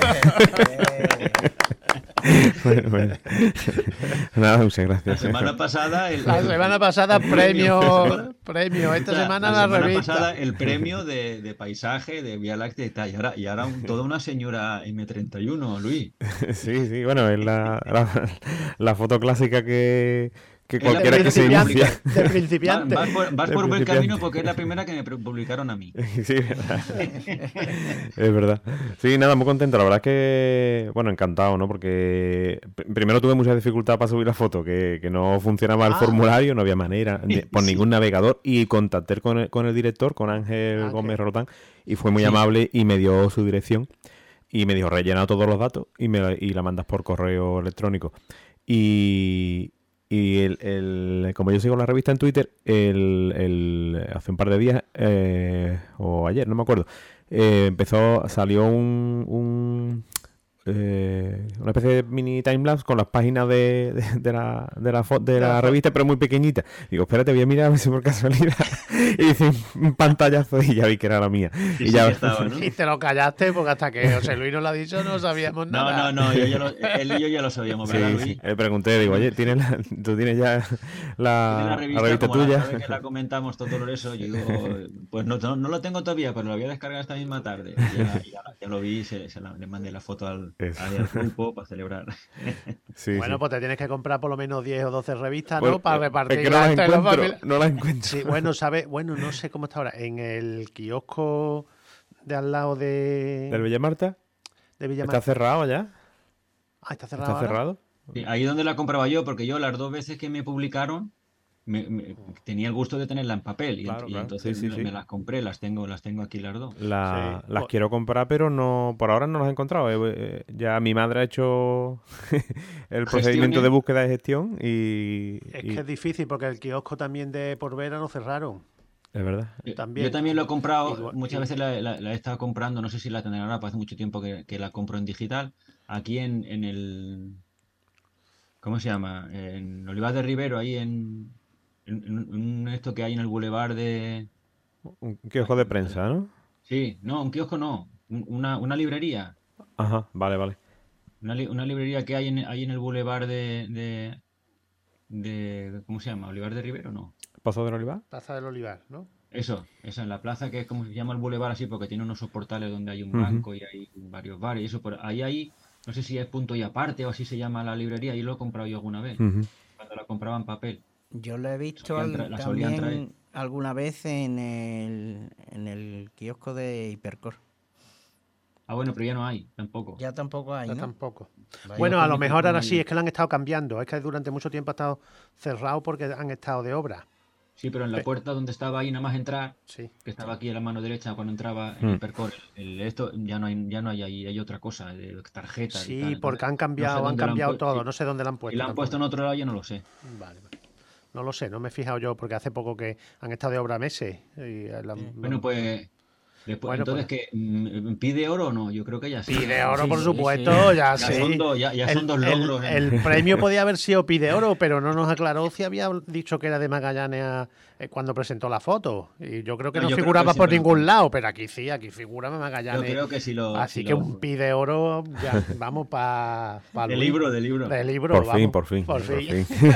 Eh, Bueno, bueno. Nada, muchas La gracias. semana pasada... El, La el- semana pasada el premio, premio. Esta O sea, semana la la, semana revista. pasada el premio de, de paisaje de Vía Láctea y tal. Y ahora, y ahora un- toda una señora eme treinta y uno, Luis. Sí, sí, bueno, es la, la, la foto clásica que, que Es la cualquiera que se primera que inicia. De Vas, principiante. vas por, vas De por buen principiante. camino, porque es la primera que me pre- publicaron a mí. Sí, verdad. Es verdad. Sí, nada, muy contento. La verdad es que, bueno, encantado, ¿no? Porque pr- primero tuve mucha dificultad para subir la foto, que, que no funcionaba el Ah. formulario, no había manera, ni- por Sí. ningún navegador, y contacté con el, con el director, con Ángel Ángel. Gómez Rotán, y fue muy Sí. amable y me dio su dirección y me dijo: rellena todos los datos y, me, la- y la mandas por correo electrónico. Y, Y el, el, como yo sigo la revista en Twitter, el, el, hace un par de días, eh, o ayer, no me acuerdo, eh, empezó, salió un, un eh, una especie de mini timelapse con las páginas de, de, de la, de la, fo- de la revista, pero muy pequeñita. Digo, espérate, voy a mirar a ver si por casualidad. Y hice un pantallazo y ya vi que era la mía. Sí, y sí ya que estaba, ¿no? Y te lo callaste porque hasta que José Luis nos lo ha dicho no sabíamos No, nada. no, no, yo ya lo- él y yo ya lo sabíamos, ¿verdad, Sí, Luis? sí. Le pregunté, digo, oye, ¿tienes la- ¿tú tienes ya Tiene la, la la revista, revista como la tuya? sabe que la comentamos todo eso, yo digo, pues no, no, no lo tengo todavía, pero lo voy a descargar esta misma tarde. Y ya, ya, ya lo vi, se, se la, le mandé la foto al, Eso. al, al grupo para celebrar. Sí, Bueno, sí. pues te tienes que comprar por lo menos diez o doce revistas, Pues, ¿no? Para eh, repartir es que no las entre los encuentro, familiares. no las encuentro. Sí, bueno, ¿sabes? Bueno, no sé cómo está ahora. En el kiosco de al lado de, ¿Del Bella Marta? de Villamarta. ¿Está cerrado ya? Ah, está cerrado. ¿Está ahora? cerrado? Sí, ahí donde la compraba yo, porque yo las dos veces que me publicaron, me- me- tenía el gusto de tenerla en papel, y, ent- Claro, y claro. entonces Sí, sí, me, sí. me las compré, las tengo, las tengo aquí las dos. La- Sí. las O- quiero comprar, pero no por ahora no las he encontrado. Eh, eh, ya mi madre ha hecho el procedimiento de búsqueda y gestión y... Es y- que es difícil porque el kiosco también de Porvera no cerraron. es verdad. Yo- También. Yo también lo he comprado, Igual- muchas veces la, la- la he estado comprando, no sé si la tendrán ahora, pues hace mucho tiempo que, que la compro en digital, aquí en, en el, ¿cómo se llama? En Olivar de Rivero, ahí en, en, en- en esto que hay en el bulevar de... Un kiosco de prensa, ¿no? Sí, no, un kiosco no, un- una, una librería, Ajá, vale, vale. una, li- una librería que hay en, ahí en el bulevar de, de, de, ¿cómo se llama? ¿Olivar de Rivero? No. ¿Pozo del Olivar? Plaza del Olivar, ¿no? Eso, esa en la plaza que es como se llama el bulevar así porque tiene unos soportales donde hay un Ujú. banco y hay varios bares y eso, por ahí ahí, no sé si es punto y aparte o así se llama la librería, y lo he comprado yo alguna vez, Ujú. cuando la compraba en papel. Yo lo he visto Solían al- tra- la solían también alguna vez en el, en el kiosco de Hipercor. Ah, bueno, pero ya no hay, tampoco. Ya tampoco hay, Ya ¿no? tampoco. Vaya. Bueno, a lo también mejor tengo ahora ahí. sí, es que lo han estado cambiando. Es que durante mucho tiempo ha estado cerrado porque han estado de obra. Sí, pero en la Pe- puerta donde estaba ahí nada más entrar, Sí. que estaba aquí a la mano derecha cuando entraba en Mm. el Hipercore, el, esto ya no hay, ya no hay ahí, hay otra cosa, de tarjetas y Sí, tal. porque Entonces, han no sé cambiado, han dónde la cambiado pu- todo. sí. No sé dónde la han Si puesto. la han tampoco. puesto en otro lado, yo no lo sé. Vale, vale. No lo sé, no me he fijado yo porque hace poco que han estado de obra meses. y, eh, la- Bueno, pues después, Bueno, entonces, pues- ¿qué? Mm, ¿Pide oro o no? Yo creo que ya sí. Pide oro, Sí, por sí, supuesto, sí. ya, Ya sí. son dos, ya, ya son El- dos el- logros. en- El, premio podía haber sido Pide Oro, pero no nos aclaró si había dicho que era de Magallanes a- eh, cuando presentó la foto. Y yo creo que No, no, yo creo figuraba que sí por me lo ningún pone. lado, pero aquí sí, aquí figura Yo Magallanes. creo que si lo. Así si que lo- un Pide Oro, ya, vamos para pa De Luis. libro, de libro. De libro, Por vamos. fin, por fin. Por por fin. fin.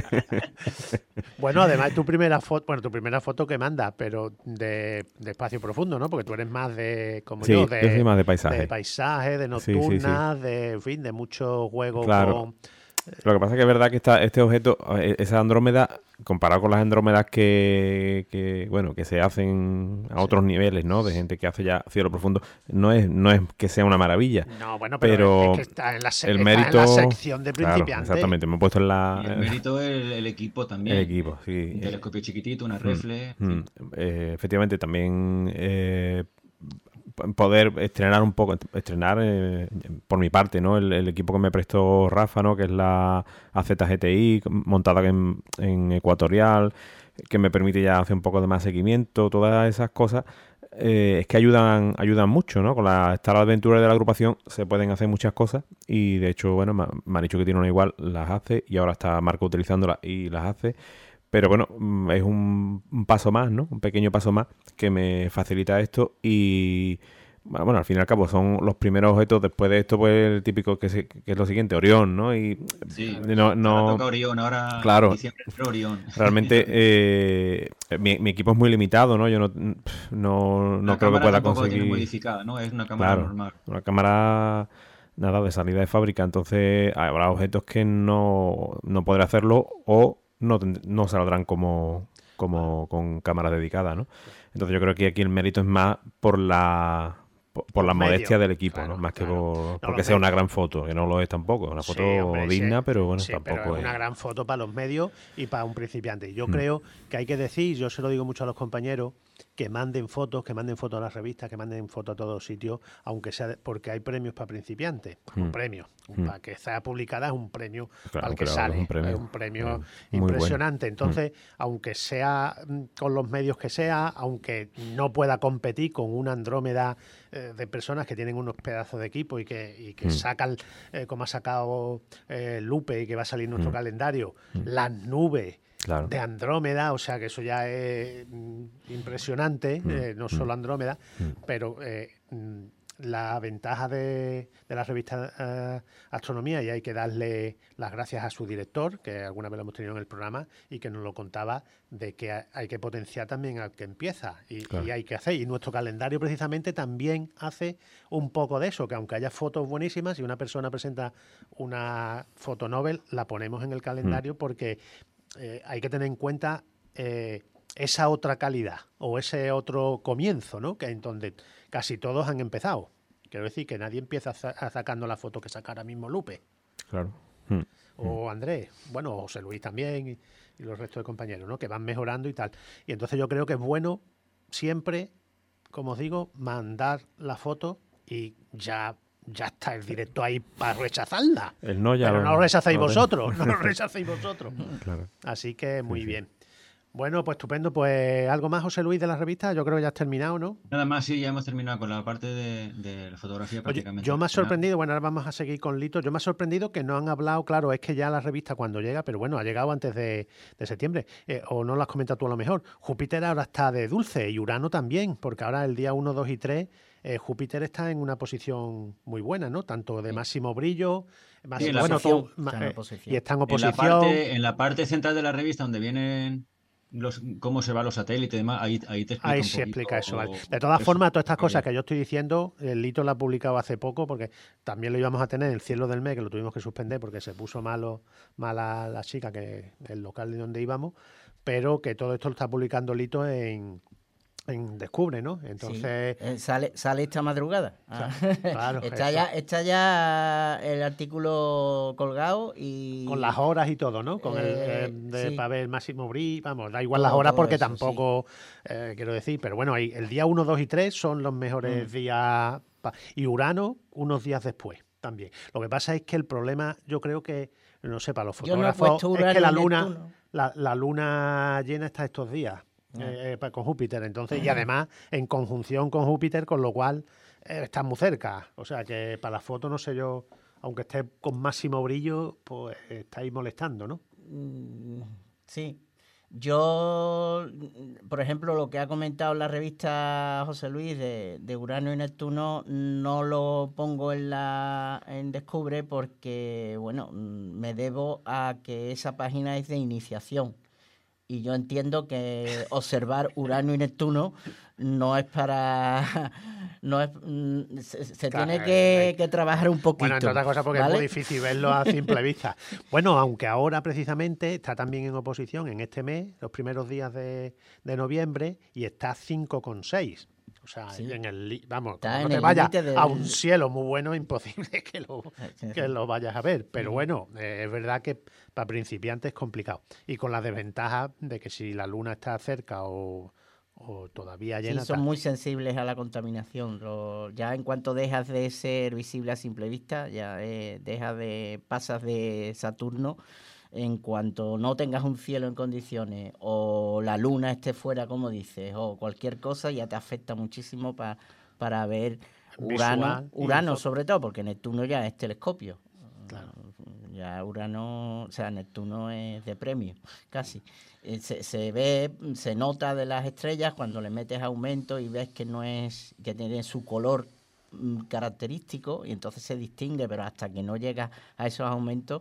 Bueno, además tu primera foto, bueno, tu primera foto que mandas, pero de, de espacio profundo, ¿no? Porque tú eres más de, como Sí, yo, yo de, soy más de paisaje. de paisaje, de Sí, sí, sí. nocturnas, de, en fin, de mucho juego Claro. con... Lo que pasa es que es verdad que esta, este objeto, eh, esa Andrómeda, comparado con las Andrómedas que, que, bueno, que se hacen a otros niveles, ¿no? De gente que hace ya cielo profundo, no es, no es que sea una maravilla. No, bueno, pero, Pero es que está en la, se- el está en mérito, la sección de claro, principiantes. exactamente, me he puesto en la Y el mérito es el, el equipo también. el equipo, sí. Un telescopio chiquitito, una reflex. Mm, eh, efectivamente, también eh, p- poder estrenar un poco, estrenar eh, por mi parte, ¿no? El, el equipo que me prestó Rafa, ¿no? Que es la A Z G T I montada en, en Ecuatorial, que me permite ya hacer un poco de más seguimiento, todas esas cosas. eh, es que ayudan ayudan mucho, ¿no? Con la Star Adventure de la agrupación se pueden hacer muchas cosas y de hecho, bueno, me, me han dicho que tiene una igual, las hace y ahora está Marco utilizándolas y las hace. Pero bueno, mm, es un, un paso más, ¿no? Un pequeño paso más que me facilita esto y bueno, al fin y al cabo son los primeros objetos. Después de esto, pues el típico que, se- que es lo siguiente, Orión, ¿no? Y Sí, no, ahora no toca Orión, ahora Claro. en diciembre entra Orión. realmente eh, mi, mi equipo es muy limitado, ¿no? Yo no, no, no La creo que cámara pueda tampoco tiene conseguir modificada, ¿no? Es una cámara Claro. normal. una cámara nada de salida de fábrica, entonces habrá objetos que no, no podré hacerlo o no, tend- no saldrán como, como con cámara dedicada, ¿no? Entonces yo creo que aquí el mérito es más por la por, por la Los medios, modestia del equipo, claro, ¿no? Más que claro. por No, porque los sea una medios. gran foto, que no lo es tampoco, una foto Sí, hombre, digna, sí. pero bueno, Sí, tampoco pero es es. una gran foto para los medios y para un principiante. Yo Mm. creo que hay que decir, yo se lo digo mucho a los compañeros, que manden fotos, que manden fotos a las revistas, que manden fotos a todos sitios, aunque sea de, porque hay premios para principiantes, mm. un premio, mm. para que sea publicada es un premio claro, para el que sale, es un premio, es un premio eh, impresionante. Bueno. Entonces, mm. aunque sea con los medios que sea, aunque no pueda competir con una Andrómeda eh, de personas que tienen unos pedazos de equipo y que, y que mm. sacan, eh, como ha sacado eh, Lupe y que va a salir nuestro mm. calendario, mm. las nubes. Claro. De Andrómeda, o sea que eso ya es mm, impresionante, mm, eh, no mm, solo Andrómeda, mm. pero eh, mm, la ventaja de, de la revista eh, Astronomía, y hay que darle las gracias a su director, que alguna vez lo hemos tenido en el programa, y que nos lo contaba, de que hay que potenciar también al que empieza, y, claro. y hay que hacer, y nuestro calendario precisamente también hace un poco de eso, que aunque haya fotos buenísimas, si una persona presenta una fotonovel, la ponemos en el calendario mm. porque... Eh, hay que tener en cuenta eh, esa otra calidad o ese otro comienzo, ¿no? Que en donde casi todos han empezado. Quiero decir que nadie empieza a sacando la foto que saca ahora mismo Lupe. Claro. Mm. O Andrés, bueno, José Luis también y, y los restos de compañeros, ¿no? Que van mejorando y tal. Y entonces yo creo que es bueno siempre, como os digo, mandar la foto y ya... ya está el directo ahí para rechazarla. El no ya Pero lo, no lo rechazáis lo vosotros, no lo rechazáis vosotros. Claro. Así que muy sí, bien. Bueno, pues estupendo. Pues algo más, José Luis, de la revista. Yo creo que ya has terminado, ¿no? Nada más, sí, ya hemos terminado con la parte de, de la fotografía prácticamente. Oye, yo me ha sorprendido, bueno, ahora vamos a seguir con Lito. Yo me ha sorprendido que no han hablado, claro, es que ya la revista cuando llega, pero bueno, ha llegado antes de, de septiembre. Eh, o no lo has comentado tú a lo mejor. Júpiter ahora está de dulce y Urano también, porque ahora el día uno, dos y tres... Eh, Júpiter está en una posición muy buena, ¿no? Tanto de máximo brillo, máximo, sí, bueno, todo, está eh, y está en oposición. En la, parte, en la parte central de la revista, donde vienen los, cómo se van los satélites y demás, ahí, ahí te explica ahí un se poquito, explica eso, vale. De todas eso, formas, todas estas cosas que yo estoy diciendo, el Lito lo ha publicado hace poco, porque también lo íbamos a tener en el Cielo del Mes, que lo tuvimos que suspender porque se puso malo mala la chica, que el local de donde íbamos, pero que todo esto lo está publicando Lito en... en Descubre, ¿no? Entonces sí. eh, sale sale esta madrugada. Ah. Claro, está ya está ya el artículo colgado y con las horas y todo, ¿no? Con eh, el de, sí. para ver el máximo brillo, vamos, da igual todo, las horas porque eso, tampoco sí. eh, quiero decir, pero bueno, ahí el día uno, dos y tres son los mejores mm. días pa, y Urano unos días después también. Lo que pasa es que el problema, yo creo que no sé, para los fotógrafos no es que la luna la, la luna llena está estos días. Eh, eh, con Júpiter, entonces, y además en conjunción con Júpiter, con lo cual eh, están muy cerca. O sea que para la foto, no sé yo, aunque esté con máximo brillo, pues estáis molestando, ¿no? Sí. Yo, por ejemplo, lo que ha comentado la revista José Luis de, de Urano y Neptuno, no lo pongo en la en Descubre porque, bueno, me debo a que esa página es de iniciación. Y yo entiendo que observar Urano y Neptuno no es para... no es Se, se claro, tiene que, eh, que trabajar un poquito. Bueno, entre otras cosas porque ¿vale? Es muy difícil verlo a simple vista. Bueno, aunque ahora precisamente está también en oposición en este mes, los primeros días de, de noviembre, y está cinco coma seis. O sea, sí. en el vamos, como no te vayas del... a un cielo muy bueno, imposible que lo, que lo vayas a ver. Pero mm. bueno, eh, es verdad que para principiantes es complicado. Y con la desventaja de que si la luna está cerca o, o todavía llena... Sí, son muy sensibles a la contaminación. Lo, ya en cuanto dejas de ser visible a simple vista, ya eh, dejas de pasas de Saturno. En cuanto no tengas un cielo en condiciones o la luna esté fuera, como dices, o cualquier cosa, ya te afecta muchísimo pa, para ver Urano, Urano sobre todo, porque Neptuno ya es telescopio. Claro. Ya Urano, o sea, Neptuno es de premio, casi. Se, se ve, se nota de las estrellas cuando le metes aumento y ves que no es, que tiene su color característico y entonces se distingue, pero hasta que no llegas a esos aumentos,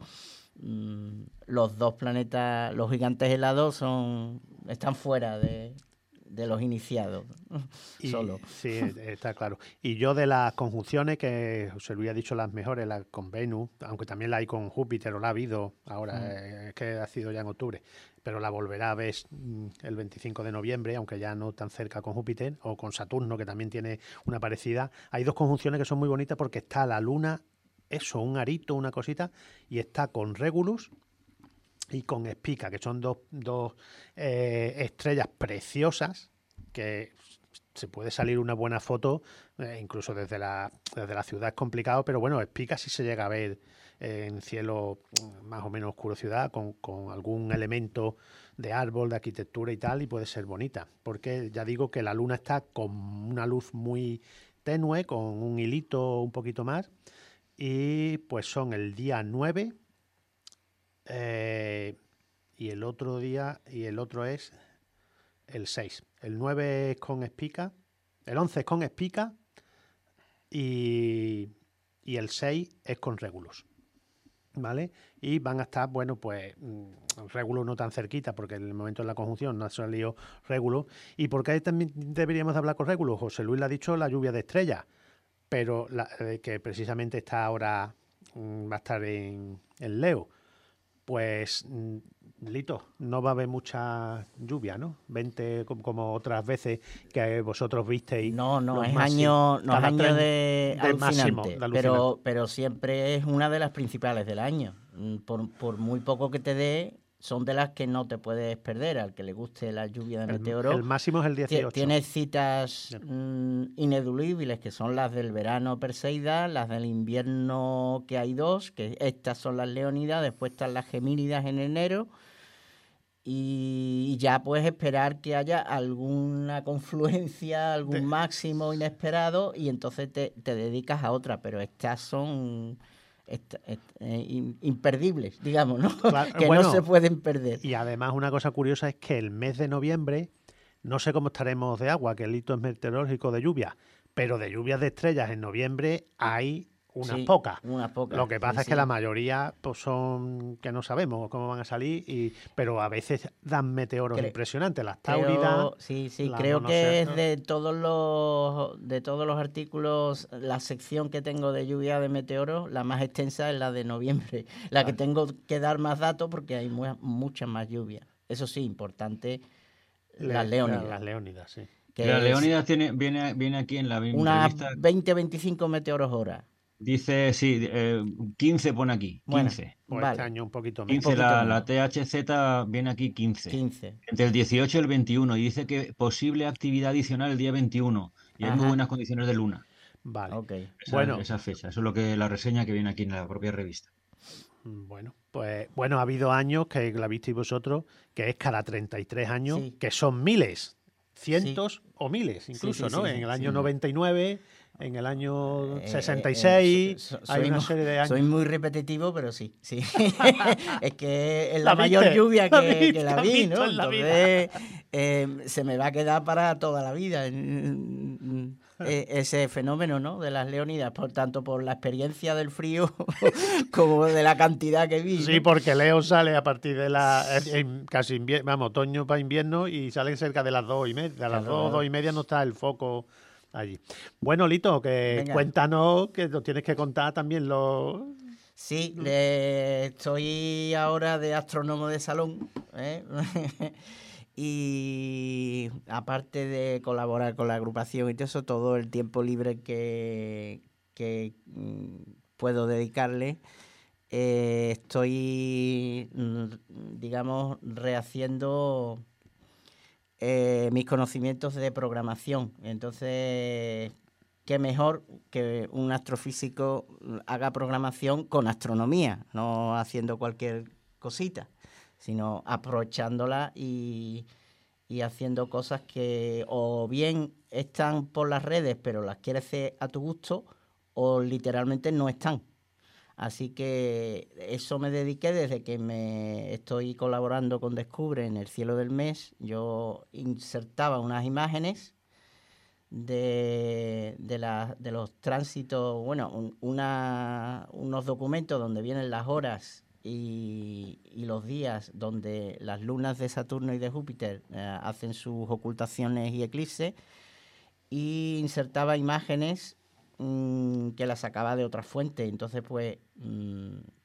los dos planetas, los gigantes helados, son están fuera de, de los iniciados. Y, solo. Sí, está claro. Y yo de las conjunciones, que José Luis ha dicho las mejores, la con Venus, aunque también la hay con Júpiter, o la ha habido ahora, mm. eh, es que ha sido ya en octubre, pero la volverá a ver el veinticinco de noviembre, aunque ya no tan cerca con Júpiter, o con Saturno, que también tiene una parecida. Hay dos conjunciones que son muy bonitas porque está la Luna, eso, un arito, una cosita, y está con Regulus y con Spica, que son dos, dos eh, estrellas preciosas, que se puede salir una buena foto, eh, incluso desde la, desde la ciudad es complicado, pero bueno, Espica sí se llega a ver eh, en cielo más o menos oscuro ciudad, con, con algún elemento de árbol, de arquitectura y tal, y puede ser bonita, porque ya digo que la luna está con una luz muy tenue, con un hilito un poquito más, y pues son el día nueve, eh, y el otro día, y el otro es el seis. El nueve es con Espica, el once es con Espica y, y el seis es con Regulus, ¿vale? Y van a estar, bueno, pues Regulus no tan cerquita porque en el momento de la conjunción no ha salido Regulus. ¿Y por qué también deberíamos de hablar con Regulus? José Luis le ha dicho la lluvia de estrellas, pero la, eh, que precisamente está ahora, mmm, va a estar en, en Leo. Pues, Lito, no va a haber mucha lluvia, ¿no? veinte como, como otras veces que vosotros visteis. No, no, es máximos, año, no es año de, de alucinante, máximo, de alucinante. Pero, pero siempre es una de las principales del año. Por, por muy poco que te dé, son de las que no te puedes perder. Al que le guste la lluvia de meteoro. El, el máximo es el dieciocho. Tienes citas mmm, ineludibles, que son las del verano Perseida, las del invierno, que hay dos, que estas son las Leónidas, después están las Gemínidas en enero, y ya puedes esperar que haya alguna confluencia, algún de... máximo inesperado, y entonces te, te dedicas a otra, pero estas son... Est, est, eh, imperdibles, digamos, ¿no? Claro, que bueno, no se pueden perder. Y además una cosa curiosa es que el mes de noviembre, no sé cómo estaremos de agua, que el hito es meteorológico de lluvia, pero de lluvias de estrellas en noviembre hay unas sí, pocas. Unas pocas. Lo que pasa sí, es que sí. la mayoría pues son que no sabemos cómo van a salir, y pero a veces dan meteoros Cre impresionantes. Las Táuridas. Sí, sí, creo no, no que sé, es ¿no? de todos los de todos los artículos, la sección que tengo de lluvia de meteoros, la más extensa es la de noviembre. La claro. que tengo que dar más datos porque hay mu muchas más lluvias. Eso sí, importante, Le, las Leónidas. Las Leónidas, sí. Que la Leónidas tiene, viene, viene aquí en la unas veinte a veinticinco meteoros hora. Dice, sí, eh, quince pone aquí, quince. Bueno, pues vale. este año un poquito menos. quince, la, la T H Z viene aquí quince. quince. Entre el dieciocho y el veintiuno. Y dice que posible actividad adicional el día veintiuno. Y Ajá. hay muy buenas condiciones de luna. Vale. Okay. Esa, bueno, esa fecha. Eso es lo que la reseña que viene aquí en la propia revista. Bueno, pues bueno, ha habido años que la visteis vosotros, que es cada treinta y tres años, sí. que son miles, cientos sí. o miles incluso, sí, sí, ¿no? Sí, en el año sí. noventa y nueve... En el año sesenta y seis eh, eh, so, so, hay una muy, serie de años. Soy muy repetitivo, pero sí, sí. Es que es la, la mayor viste, lluvia que la, viste, que la vi, ¿no? Entonces eh, se me va a quedar para toda la vida eh, ese fenómeno, ¿no? De las Leónidas, por tanto por la experiencia del frío como de la cantidad que vi. Sí, ¿no? Porque Leo sale a partir de la en casi invierno, vamos, otoño para invierno, y sale cerca de las dos y media. A las claro, dos, dos y media no está el foco allí. Bueno, Lito, que Venga. Cuéntanos, que nos tienes que contar también los... Sí, le estoy ahora de astrónomo de salón, ¿eh? Y aparte de colaborar con la agrupación y todo eso, todo el tiempo libre que, que mm, puedo dedicarle, eh, estoy, digamos, rehaciendo... Eh, mis conocimientos de programación. Entonces, qué mejor que un astrofísico haga programación con astronomía, no haciendo cualquier cosita, sino aprovechándola y, y haciendo cosas que o bien están por las redes, pero las quieres hacer a tu gusto, o literalmente no están. Así que eso me dediqué desde que me estoy colaborando con Descubre en el cielo del mes. Yo insertaba unas imágenes de, de, la, de los tránsitos, bueno, un, una, unos documentos donde vienen las horas y, y los días donde las lunas de Saturno y de Júpiter eh, hacen sus ocultaciones y eclipses, y insertaba imágenes que la sacaba de otras fuentes. Entonces, pues, mmm,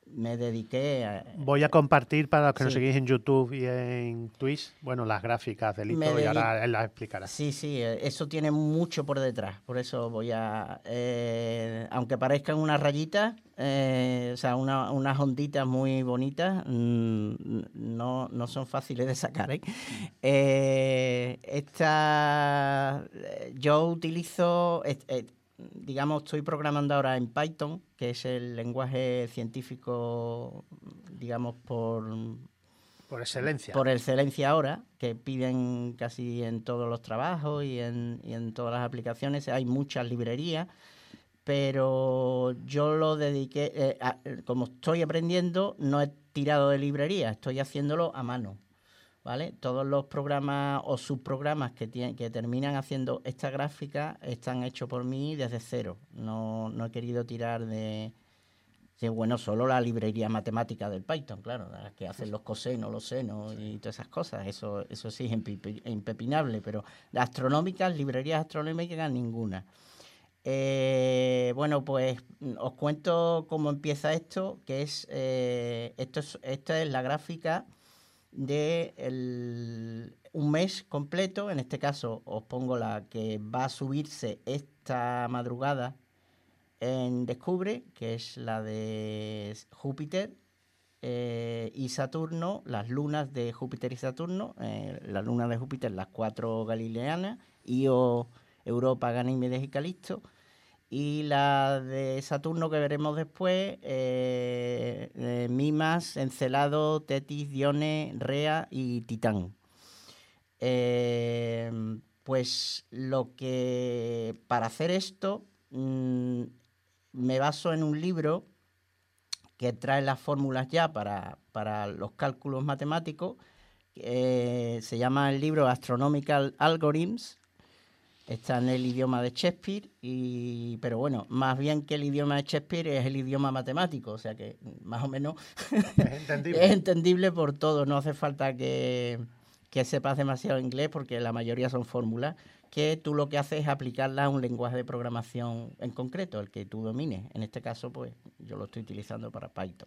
me dediqué a... Voy a compartir para los que sí. nos seguís en YouTube y en Twitch, bueno, las gráficas del hito y ahora él las explicará. Sí, sí, eso tiene mucho por detrás, por eso voy a... Eh, aunque parezcan unas rayitas, eh, o sea, una, unas onditas muy bonitas, mmm, no, no son fáciles de sacar, ¿eh? eh esta, yo utilizo... Eh, digamos, estoy programando ahora en Python, que es el lenguaje científico, digamos, por... Por excelencia. Por excelencia ahora, que piden casi en todos los trabajos y en, y en todas las aplicaciones. Hay muchas librerías, pero yo lo dediqué... Eh, a, como estoy aprendiendo, no he tirado de librería, estoy haciéndolo a mano. ¿Vale? Todos los programas o subprogramas que, tienen, que terminan haciendo esta gráfica están hechos por mí desde cero. No, no he querido tirar de, de, bueno, solo la librería matemática del Python, claro, las que hacen los cosenos, los senos y todas esas cosas. Eso, eso sí es impepinable, pero de astronómicas, librerías astronómicas, ninguna. Eh, bueno, pues os cuento cómo empieza esto, que es, eh, esto es, esta es la gráfica de el, un mes completo. En este caso os pongo la que va a subirse esta madrugada en Descubre, que es la de Júpiter eh, y Saturno, las lunas de Júpiter y Saturno, eh, las lunas de Júpiter, las cuatro galileanas, Io, Europa, Ganímedes y Calisto, y la de Saturno que veremos después, eh, eh, Mimas, Encelado, Tetis, Dione, Rea y Titán. Eh, pues lo que, para hacer esto, mmm, me baso en un libro que trae las fórmulas ya para, para los cálculos matemáticos. Eh, se llama el libro Astronomical Algorithms. Está en el idioma de Shakespeare, y, pero bueno, más bien que el idioma de Shakespeare es el idioma matemático, o sea que más o menos es entendible, es entendible por todo. No hace falta que, que sepas demasiado inglés, porque la mayoría son fórmulas que tú lo que haces es aplicarlas a un lenguaje de programación en concreto, el que tú domines. En este caso, pues yo lo estoy utilizando para Python.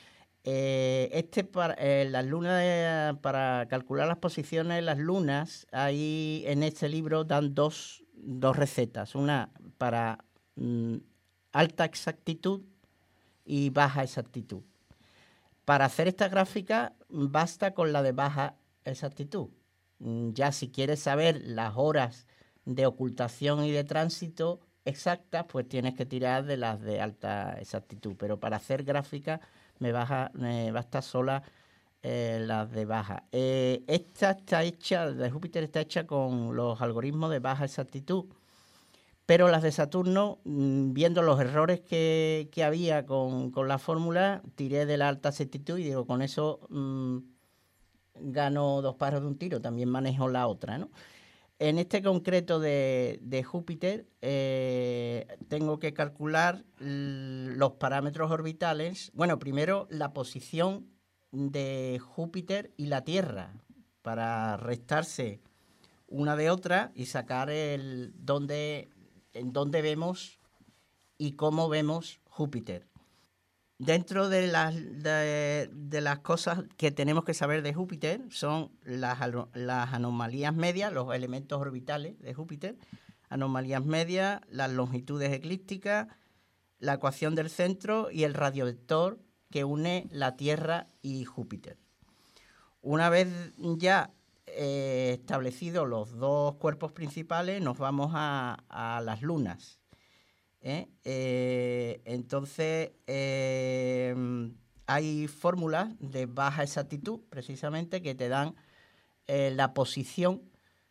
Eh, este para, eh, las lunas de, para calcular las posiciones de las lunas, ahí en este libro dan dos, dos recetas, una para mm, alta exactitud y baja exactitud. Para hacer esta gráfica basta con la de baja exactitud. Ya si quieres saber las horas de ocultación y de tránsito exactas, pues tienes que tirar de las de alta exactitud, pero para hacer gráficas me, baja, me basta sola eh, las de baja. Eh, esta está hecha, de Júpiter está hecha con los algoritmos de baja exactitud, pero las de Saturno, mmm, viendo los errores que, que había con, con la fórmula, tiré de la alta exactitud y digo, con eso mmm, gano dos pájaros de un tiro, también manejo la otra, ¿no? En este concreto de, de Júpiter, eh, tengo que calcular los parámetros orbitales. Bueno, primero la posición de Júpiter y la Tierra, para restarse una de otra y sacar el dónde, en dónde vemos y cómo vemos Júpiter. Dentro de las, de, de las cosas que tenemos que saber de Júpiter son las, las anomalías medias, los elementos orbitales de Júpiter, anomalías medias, las longitudes eclípticas, la ecuación del centro y el radiovector que une la Tierra y Júpiter. Una vez ya eh, establecidos los dos cuerpos principales, nos vamos a, a las lunas. ¿Eh? Eh, entonces eh, hay fórmulas de baja exactitud precisamente que te dan eh, la posición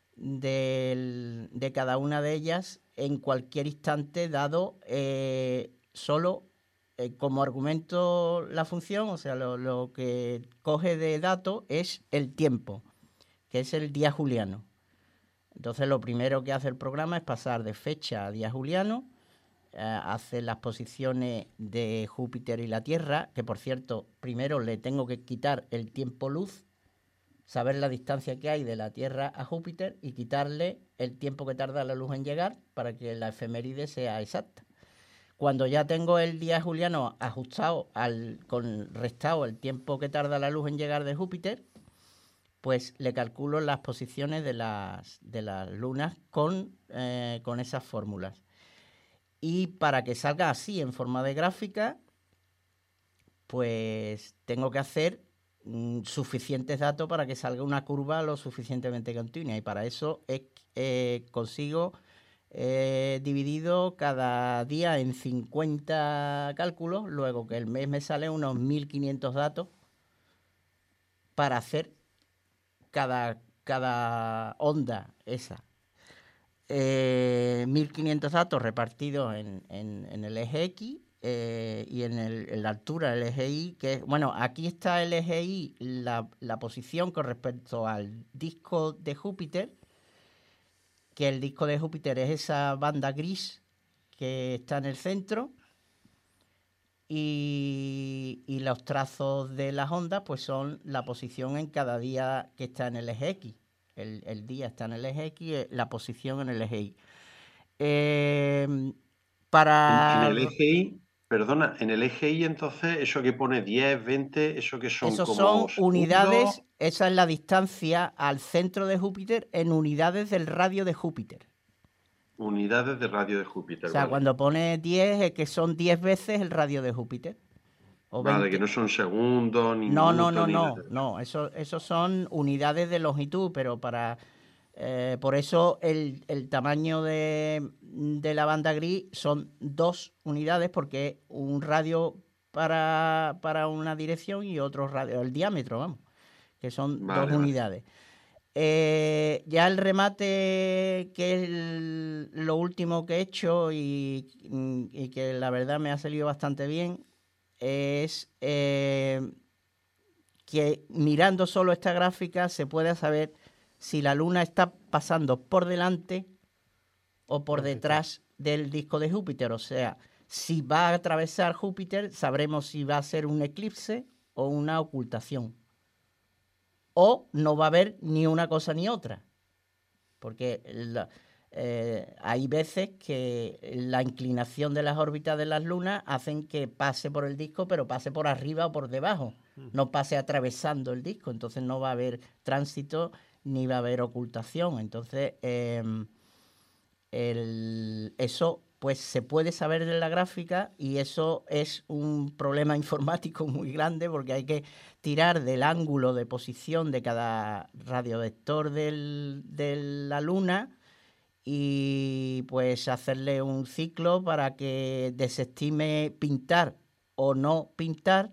de, de cada una de ellas en cualquier instante dado eh, solo eh, como argumento la función, o sea, lo, lo que coge de dato es el tiempo, que es el día juliano. Entonces lo primero que hace el programa es pasar de fecha a día juliano. Hace las posiciones de Júpiter y la Tierra, que por cierto, primero le tengo que quitar el tiempo luz, saber la distancia que hay de la Tierra a Júpiter y quitarle el tiempo que tarda la luz en llegar para que la efeméride sea exacta. Cuando ya tengo el día juliano ajustado, al, con restado el tiempo que tarda la luz en llegar de Júpiter, pues le calculo las posiciones de las, de las lunas con, eh, con esas fórmulas. Y para que salga así en forma de gráfica, pues tengo que hacer mm, suficientes datos para que salga una curva lo suficientemente continua. Y para eso es, eh, consigo eh, dividido cada día en cincuenta cálculos, luego que el mes me sale unos mil quinientos datos para hacer cada, cada onda esa. Eh, mil quinientos datos repartidos en, en, en el eje X eh, y en, el, en la altura del eje Y, que bueno, aquí está el eje Y, la, la posición con respecto al disco de Júpiter, que el disco de Júpiter es esa banda gris que está en el centro, y, y los trazos de las ondas pues son la posición en cada día que está en el eje X. El, el día está en el eje X, la posición en el eje Y. Eh, para... En, en el eje Y, perdona, en el eje Y entonces, eso que pone diez, veinte, eso que son Esos como son unidades, segundos. esa es la distancia al centro de Júpiter en unidades del radio de Júpiter. Unidades de radio de Júpiter. O sea, vale. cuando pone diez es que son diez veces el radio de Júpiter. O Vale, veinte. que no son segundos, ni No, minutos, no, no, ni no, nada. no, eso, eso son unidades de longitud, pero para eh, por eso el, el tamaño de, de la banda gris son dos unidades, porque un radio para, para una dirección y otro radio, el diámetro, vamos, que son Vale, dos vale. unidades. Eh, ya el remate, que es el- lo último que he hecho y, y que la verdad me ha salido bastante bien, es eh, que mirando solo esta gráfica se puede saber si la Luna está pasando por delante o por detrás del disco de Júpiter. O sea, si va a atravesar Júpiter, sabremos si va a ser un eclipse o una ocultación. O no va a haber ni una cosa ni otra. Porque la, eh, hay veces que la inclinación de las órbitas de las lunas hacen que pase por el disco, pero pase por arriba o por debajo. No pase atravesando el disco. Entonces no va a haber tránsito ni va a haber ocultación. Entonces eh, el, eso pues se puede saber de la gráfica, y eso es un problema informático muy grande, porque hay que tirar del ángulo de posición de cada radiovector del, de la Luna y pues hacerle un ciclo para que desestime pintar o no pintar,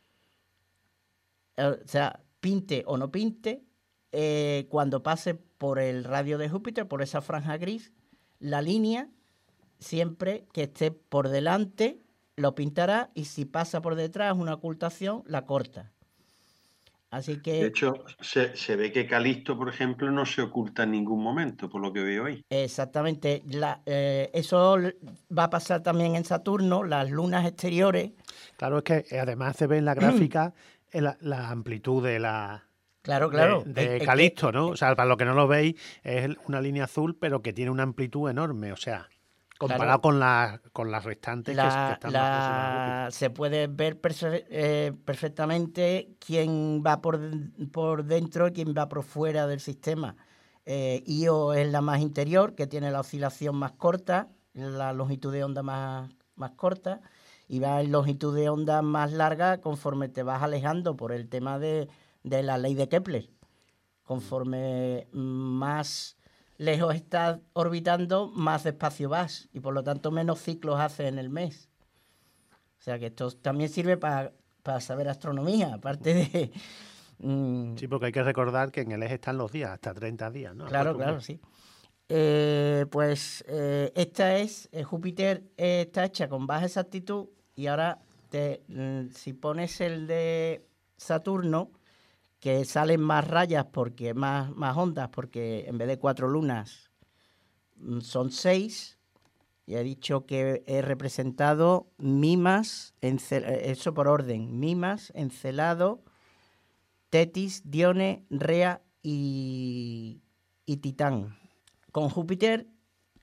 o sea, pinte o no pinte, eh, cuando pase por el radio de Júpiter, por esa franja gris, la línea, siempre que esté por delante, lo pintará, y si pasa por detrás una ocultación, la corta. Así que... De hecho, se, se ve que Calisto, por ejemplo, no se oculta en ningún momento, por lo que veo ahí. Exactamente. La, eh, eso va a pasar también en Saturno, las lunas exteriores. Claro, es que además se ve en la gráfica la, la amplitud de la... Claro, claro. De, de Es- es Calisto, que- ¿no? O sea, para los que no lo veis, es una línea azul, pero que tiene una amplitud enorme. O sea, comparado Claro. con, la, con las restantes que, que La, están más próximas a la- Júpiter. se puede ver perfe- eh, perfectamente quién va por, por dentro y quién va por fuera del sistema. Eh, Io es la más interior, que tiene la oscilación más corta, la longitud de onda más, más corta, y va en longitud de onda más larga conforme te vas alejando por el tema de, de la ley de Kepler. Conforme más lejos estás orbitando, más despacio vas, y por lo tanto menos ciclos haces en el mes. O sea que esto también sirve para saber astronomía, aparte de... mm, Sí, porque hay que recordar que en el eje están los días, hasta treinta días, ¿no? claro, Pues, claro, sí. Eh, pues eh, esta es, eh, Júpiter eh, está hecha con baja exactitud, y ahora te, mm, si pones el de Saturno, que salen más rayas, porque más, más ondas, porque en vez de cuatro lunas mm, son seis. Y he dicho que he representado Mimas, Encel- eh, eso por orden, Mimas, Encelado, Tetis, Dione, Rea y, y Titán. Con Júpiter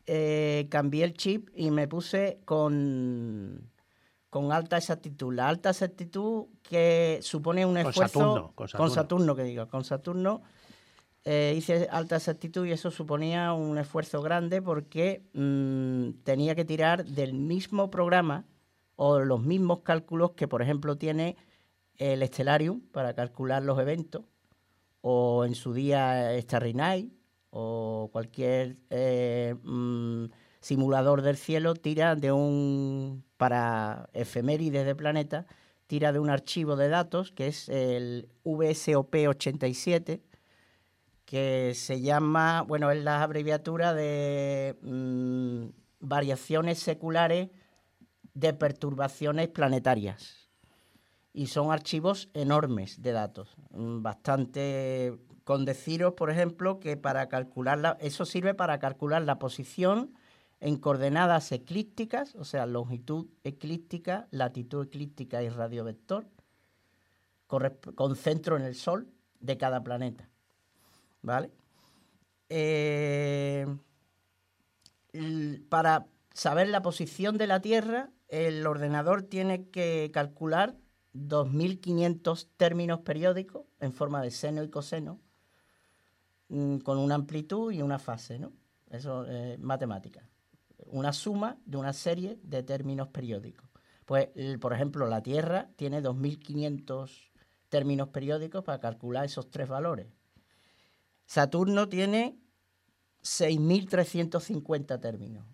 eh, cambié el chip y me puse con, con alta exactitud. La alta exactitud que supone un Con esfuerzo... Saturno, con Saturno. Con Saturno, que digo, con Saturno eh, hice alta exactitud y eso suponía un esfuerzo grande porque mmm, tenía que tirar del mismo programa o los mismos cálculos que, por ejemplo, tiene el Stellarium para calcular los eventos, o en su día Starry Night, o cualquier eh, mmm, simulador del cielo tira de un, para efemérides de planeta, tira de un archivo de datos que es el V S O P ochenta y siete, que se llama, bueno, es la abreviatura de mmm, variaciones seculares de perturbaciones planetarias. Y son archivos enormes de datos, bastante, con deciros, por ejemplo, que para calcular, la, eso sirve para calcular la posición en coordenadas eclípticas, o sea, longitud eclíptica, latitud eclíptica y radiovector, con centro en el Sol de cada planeta, ¿vale? Eh, para saber la posición de la Tierra, el ordenador tiene que calcular dos mil quinientos términos periódicos en forma de seno y coseno, mmm, con una amplitud y una fase, ¿no? Eso es eh, matemática. Una suma de una serie de términos periódicos. Pues, el, por ejemplo, la Tierra tiene dos mil quinientos términos periódicos para calcular esos tres valores. Saturno tiene seis mil trescientos cincuenta términos.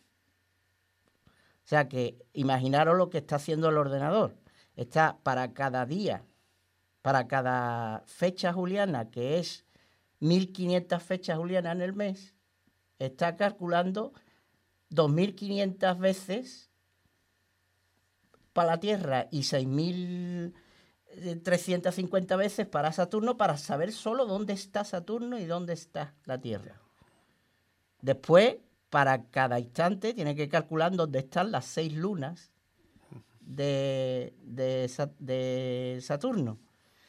O sea que, imaginaros lo que está haciendo el ordenador. Está para cada día, para cada fecha juliana, que es mil quinientas fechas julianas en el mes, está calculando dos mil quinientas veces para la Tierra y seis mil trescientas cincuenta veces para Saturno, para saber solo dónde está Saturno y dónde está la Tierra. Después, para cada instante, tiene que calcular dónde están las seis lunas De, de, de Saturno.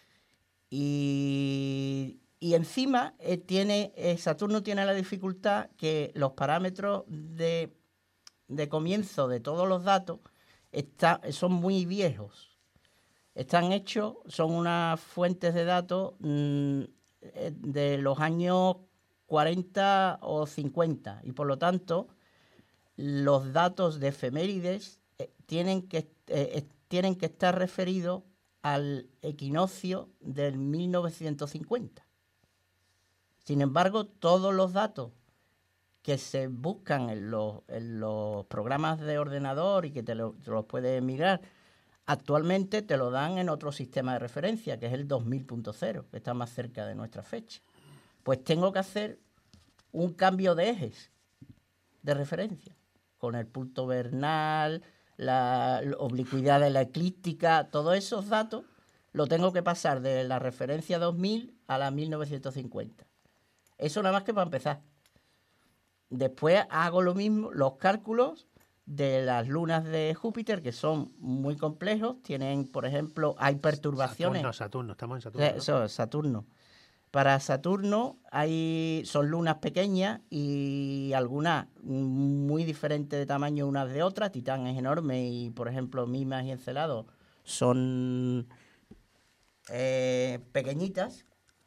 Y, y encima eh, tiene, eh, Saturno tiene la dificultad que los parámetros de, de comienzo de todos los datos está, son muy viejos. Están hechos, son unas fuentes de datos mmm, de los años cuarenta o cincuenta, y por lo tanto los datos de efemérides eh, tienen que Eh, tienen que estar referidos al equinoccio del mil novecientos cincuenta. Sin embargo, todos los datos que se buscan en los, en los programas de ordenador y que te, lo, te los puedes mirar, actualmente te lo dan en otro sistema de referencia, que es el dos mil punto cero, que está más cerca de nuestra fecha. Pues tengo que hacer un cambio de ejes de referencia, con el punto vernal, la oblicuidad de la eclíptica, todos esos datos los tengo que pasar de la referencia dos mil a la mil novecientos cincuenta. Eso nada más que para empezar. Después hago lo mismo, los cálculos de las lunas de Júpiter, que son muy complejos. Tienen, por ejemplo, hay perturbaciones. Saturno, Saturno, estamos en Saturno. Eso, ¿no? Saturno. Para Saturno hay, son lunas pequeñas y algunas muy diferentes de tamaño unas de otras. Titán es enorme y, por ejemplo, Mimas y Encelado son eh, pequeñitas.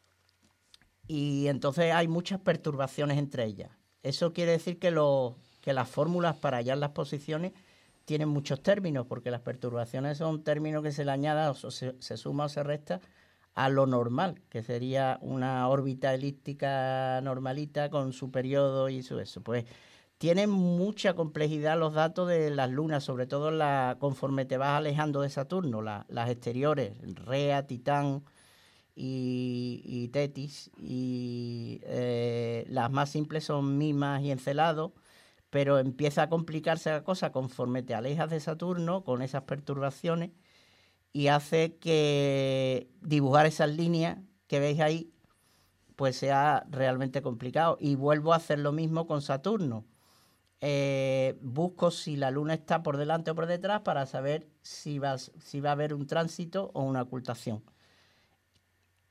Y entonces hay muchas perturbaciones entre ellas. Eso quiere decir que, lo, que las fórmulas para hallar las posiciones tienen muchos términos, porque las perturbaciones son términos que se le añada o se, se suma o se resta a lo normal, que sería una órbita elíptica normalita con su periodo y su eso. Pues tienen mucha complejidad los datos de las lunas, sobre todo la, conforme te vas alejando de Saturno, la, las exteriores, Rea, Titán y, y Tetis, y eh, las más simples son Mimas y Encelado, pero empieza a complicarse la cosa conforme te alejas de Saturno con esas perturbaciones, y hace que dibujar esas líneas que veis ahí pues sea realmente complicado. Y vuelvo a hacer lo mismo con Saturno. Eh, busco si la Luna está por delante o por detrás para saber si va, si va a haber un tránsito o una ocultación.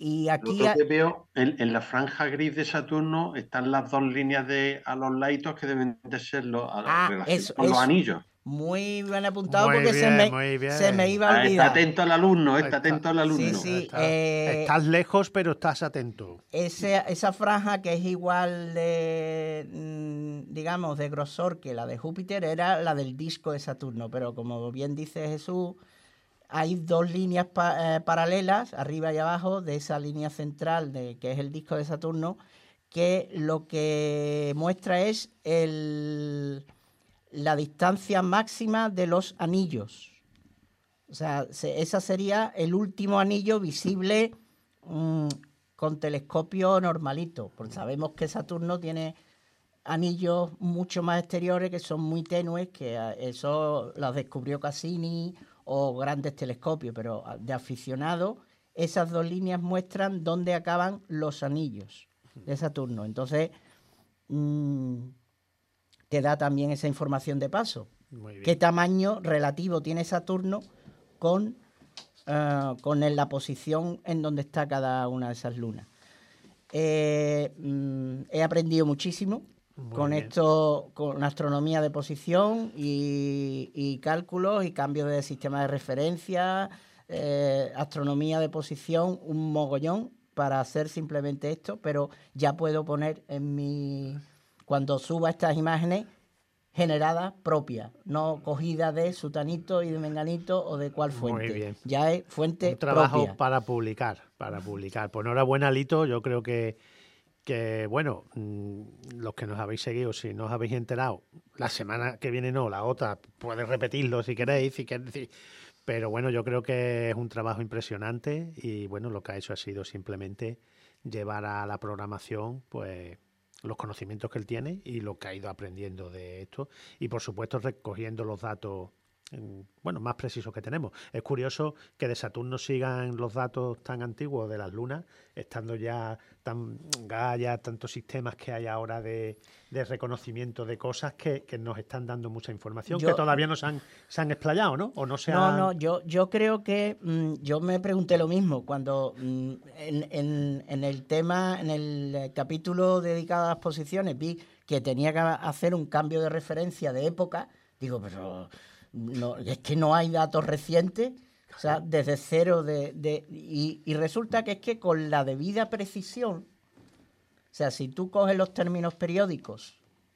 Y aquí... Lo que veo, en, en la franja gris de Saturno están las dos líneas de a los laitos que deben de ser los, ah, relacionados eso, con los eso. anillos. Muy bien apuntado Muy porque bien, se, me, muy bien. se me iba a Ah, olvidar. está atento al alumno, está, Está- atento al alumno. Sí, sí. Está- eh, estás lejos, pero estás atento. Ese- esa franja que es igual de, mm, digamos, de grosor que la de Júpiter era la del disco de Saturno, pero como bien dice Jesús, hay dos líneas pa- eh, paralelas, arriba y abajo, de esa línea central de que es el disco de Saturno, que lo que muestra es el, la distancia máxima de los anillos. O sea, se, esa sería el último anillo visible mmm, con telescopio normalito, porque sabemos que Saturno tiene anillos mucho más exteriores que son muy tenues, que eso los descubrió Cassini o grandes telescopios, pero de aficionado esas dos líneas muestran dónde acaban los anillos de Saturno. Entonces, mmm, te da también esa información de paso. Muy bien. ¿Qué tamaño relativo tiene Saturno con, uh, con el, la posición en donde está cada una de esas lunas? Eh, mm, he aprendido muchísimo Muy con bien. esto, con astronomía de posición y, y cálculos y cambios de sistema de referencia, eh, astronomía de posición, un mogollón para hacer simplemente esto, pero ya puedo poner en mi... Cuando suba estas imágenes generadas propias, no cogidas de sutanito y de menganito o de cuál fuente. Muy bien. Ya es fuente Un trabajo propia. para publicar, para publicar. Pues enhorabuena, Lito. Yo creo que, que, bueno, mmm, los que nos habéis seguido, si no os habéis enterado, la semana que viene no, la otra, podéis repetirlo si queréis, si queréis, pero bueno, yo creo que es un trabajo impresionante y bueno, lo que ha hecho ha sido simplemente llevar a la programación, pues, los conocimientos que él tiene y lo que ha ido aprendiendo de esto y por supuesto recogiendo los datos bueno, más precisos que tenemos. Es curioso que de Saturno sigan los datos tan antiguos de las lunas, estando ya tan ya tantos sistemas que hay ahora de, de reconocimiento de cosas que, que nos están dando mucha información, Yo, que todavía no se han, se han explayado, ¿no? O no se no, han... no, yo, yo creo que mmm, yo me pregunté lo mismo cuando mmm, en, en, en el tema, en el capítulo dedicado a las posiciones, vi que tenía que hacer un cambio de referencia de época. Digo, pero... No, es que no hay datos recientes, o sea, desde cero de, de y, y resulta que es que con la debida precisión, o sea, si tú coges los términos periódicos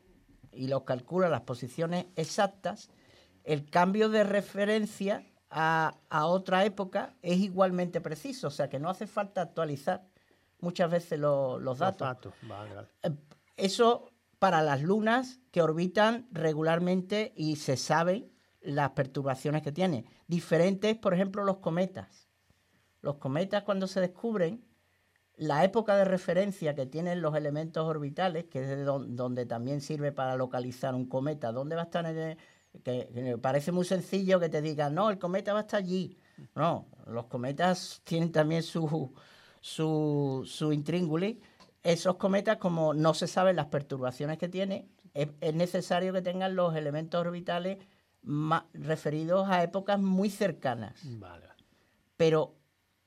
y los calculas las posiciones exactas, el cambio de referencia a, a otra época es igualmente preciso, o sea, que no hace falta actualizar muchas veces lo, los datos. Los datos. Vale, vale. Eso para las lunas que orbitan regularmente y se saben las perturbaciones que tiene. Diferentes, por ejemplo, los cometas. Los cometas, cuando se descubren, la época de referencia que tienen los elementos orbitales, que es don, donde también sirve para localizar un cometa, ¿dónde va a estar? En el, que, que me parece muy sencillo que te digan, no, el cometa va a estar allí. No, los cometas tienen también su, su, su intríngulis. Esos cometas, como no se saben las perturbaciones que tiene, es, es necesario que tengan los elementos orbitales más referidos a épocas muy cercanas. Vale. Pero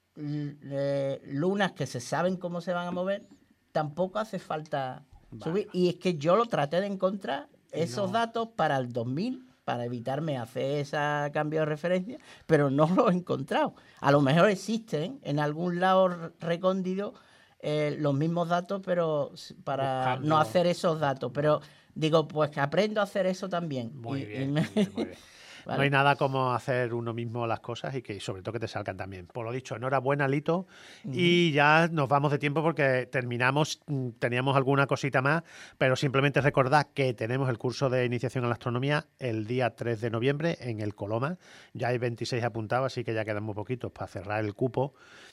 eh, lunas que se saben cómo se van a mover, tampoco hace falta vale. subir. Y es que yo lo traté de encontrar esos no. datos para el dos mil, para evitarme hacer ese cambio de referencia, pero no los he encontrado. A lo mejor existen en algún lado recóndito eh, los mismos datos, pero para Buscando. no hacer esos datos. Pero digo, pues que aprendo a hacer eso también. Muy y, bien, y me... muy bien, muy bien. Vale. No hay nada como hacer uno mismo las cosas y que sobre todo que te salgan también. Por lo dicho, enhorabuena, Lito. Uh-huh. Y ya nos vamos de tiempo porque terminamos, teníamos alguna cosita más, pero simplemente recordad que tenemos el curso de iniciación a la astronomía el día tres de noviembre en el Coloma. Ya hay veintiséis apuntados, así que ya quedan muy poquitos para cerrar el cupo.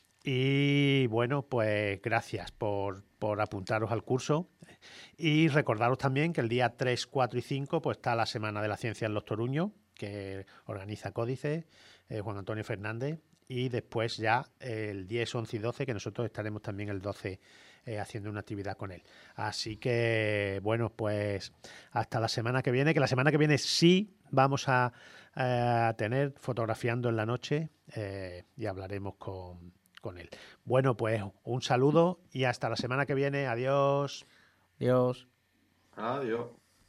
Y bueno, pues gracias por, por apuntaros al curso y recordaros también que el día tres, cuatro y cinco pues está la Semana de la Ciencia en Los Toruños, que organiza Códice, eh, Juan Antonio Fernández, y después ya eh, el diez, once y doce, que nosotros estaremos también el doce eh, haciendo una actividad con él. Así que, bueno, pues hasta la semana que viene, que la semana que viene sí vamos a, a tener Fotografiando en la Noche eh, y hablaremos con... con él. Bueno, pues un saludo y hasta la semana que viene. Adiós. Adiós. Adiós.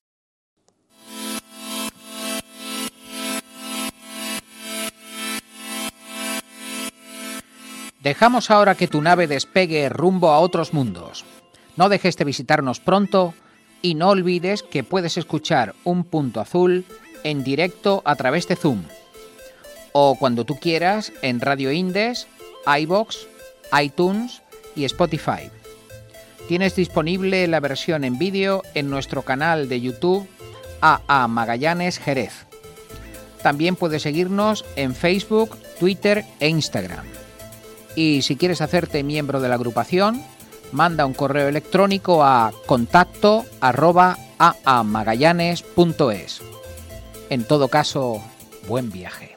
Dejamos ahora que tu nave despegue rumbo a otros mundos. No dejes de visitarnos pronto y no olvides que puedes escuchar Un Punto Azul en directo a través de Zoom o cuando tú quieras en Radio Indes, iVoox, iTunes y Spotify. Tienes disponible la versión en vídeo en nuestro canal de YouTube A A Magallanes Jerez. También puedes seguirnos en Facebook, Twitter e Instagram. Y si quieres hacerte miembro de la agrupación, manda un correo electrónico a contacto arroba aamagallanes punto es. En todo caso, buen viaje.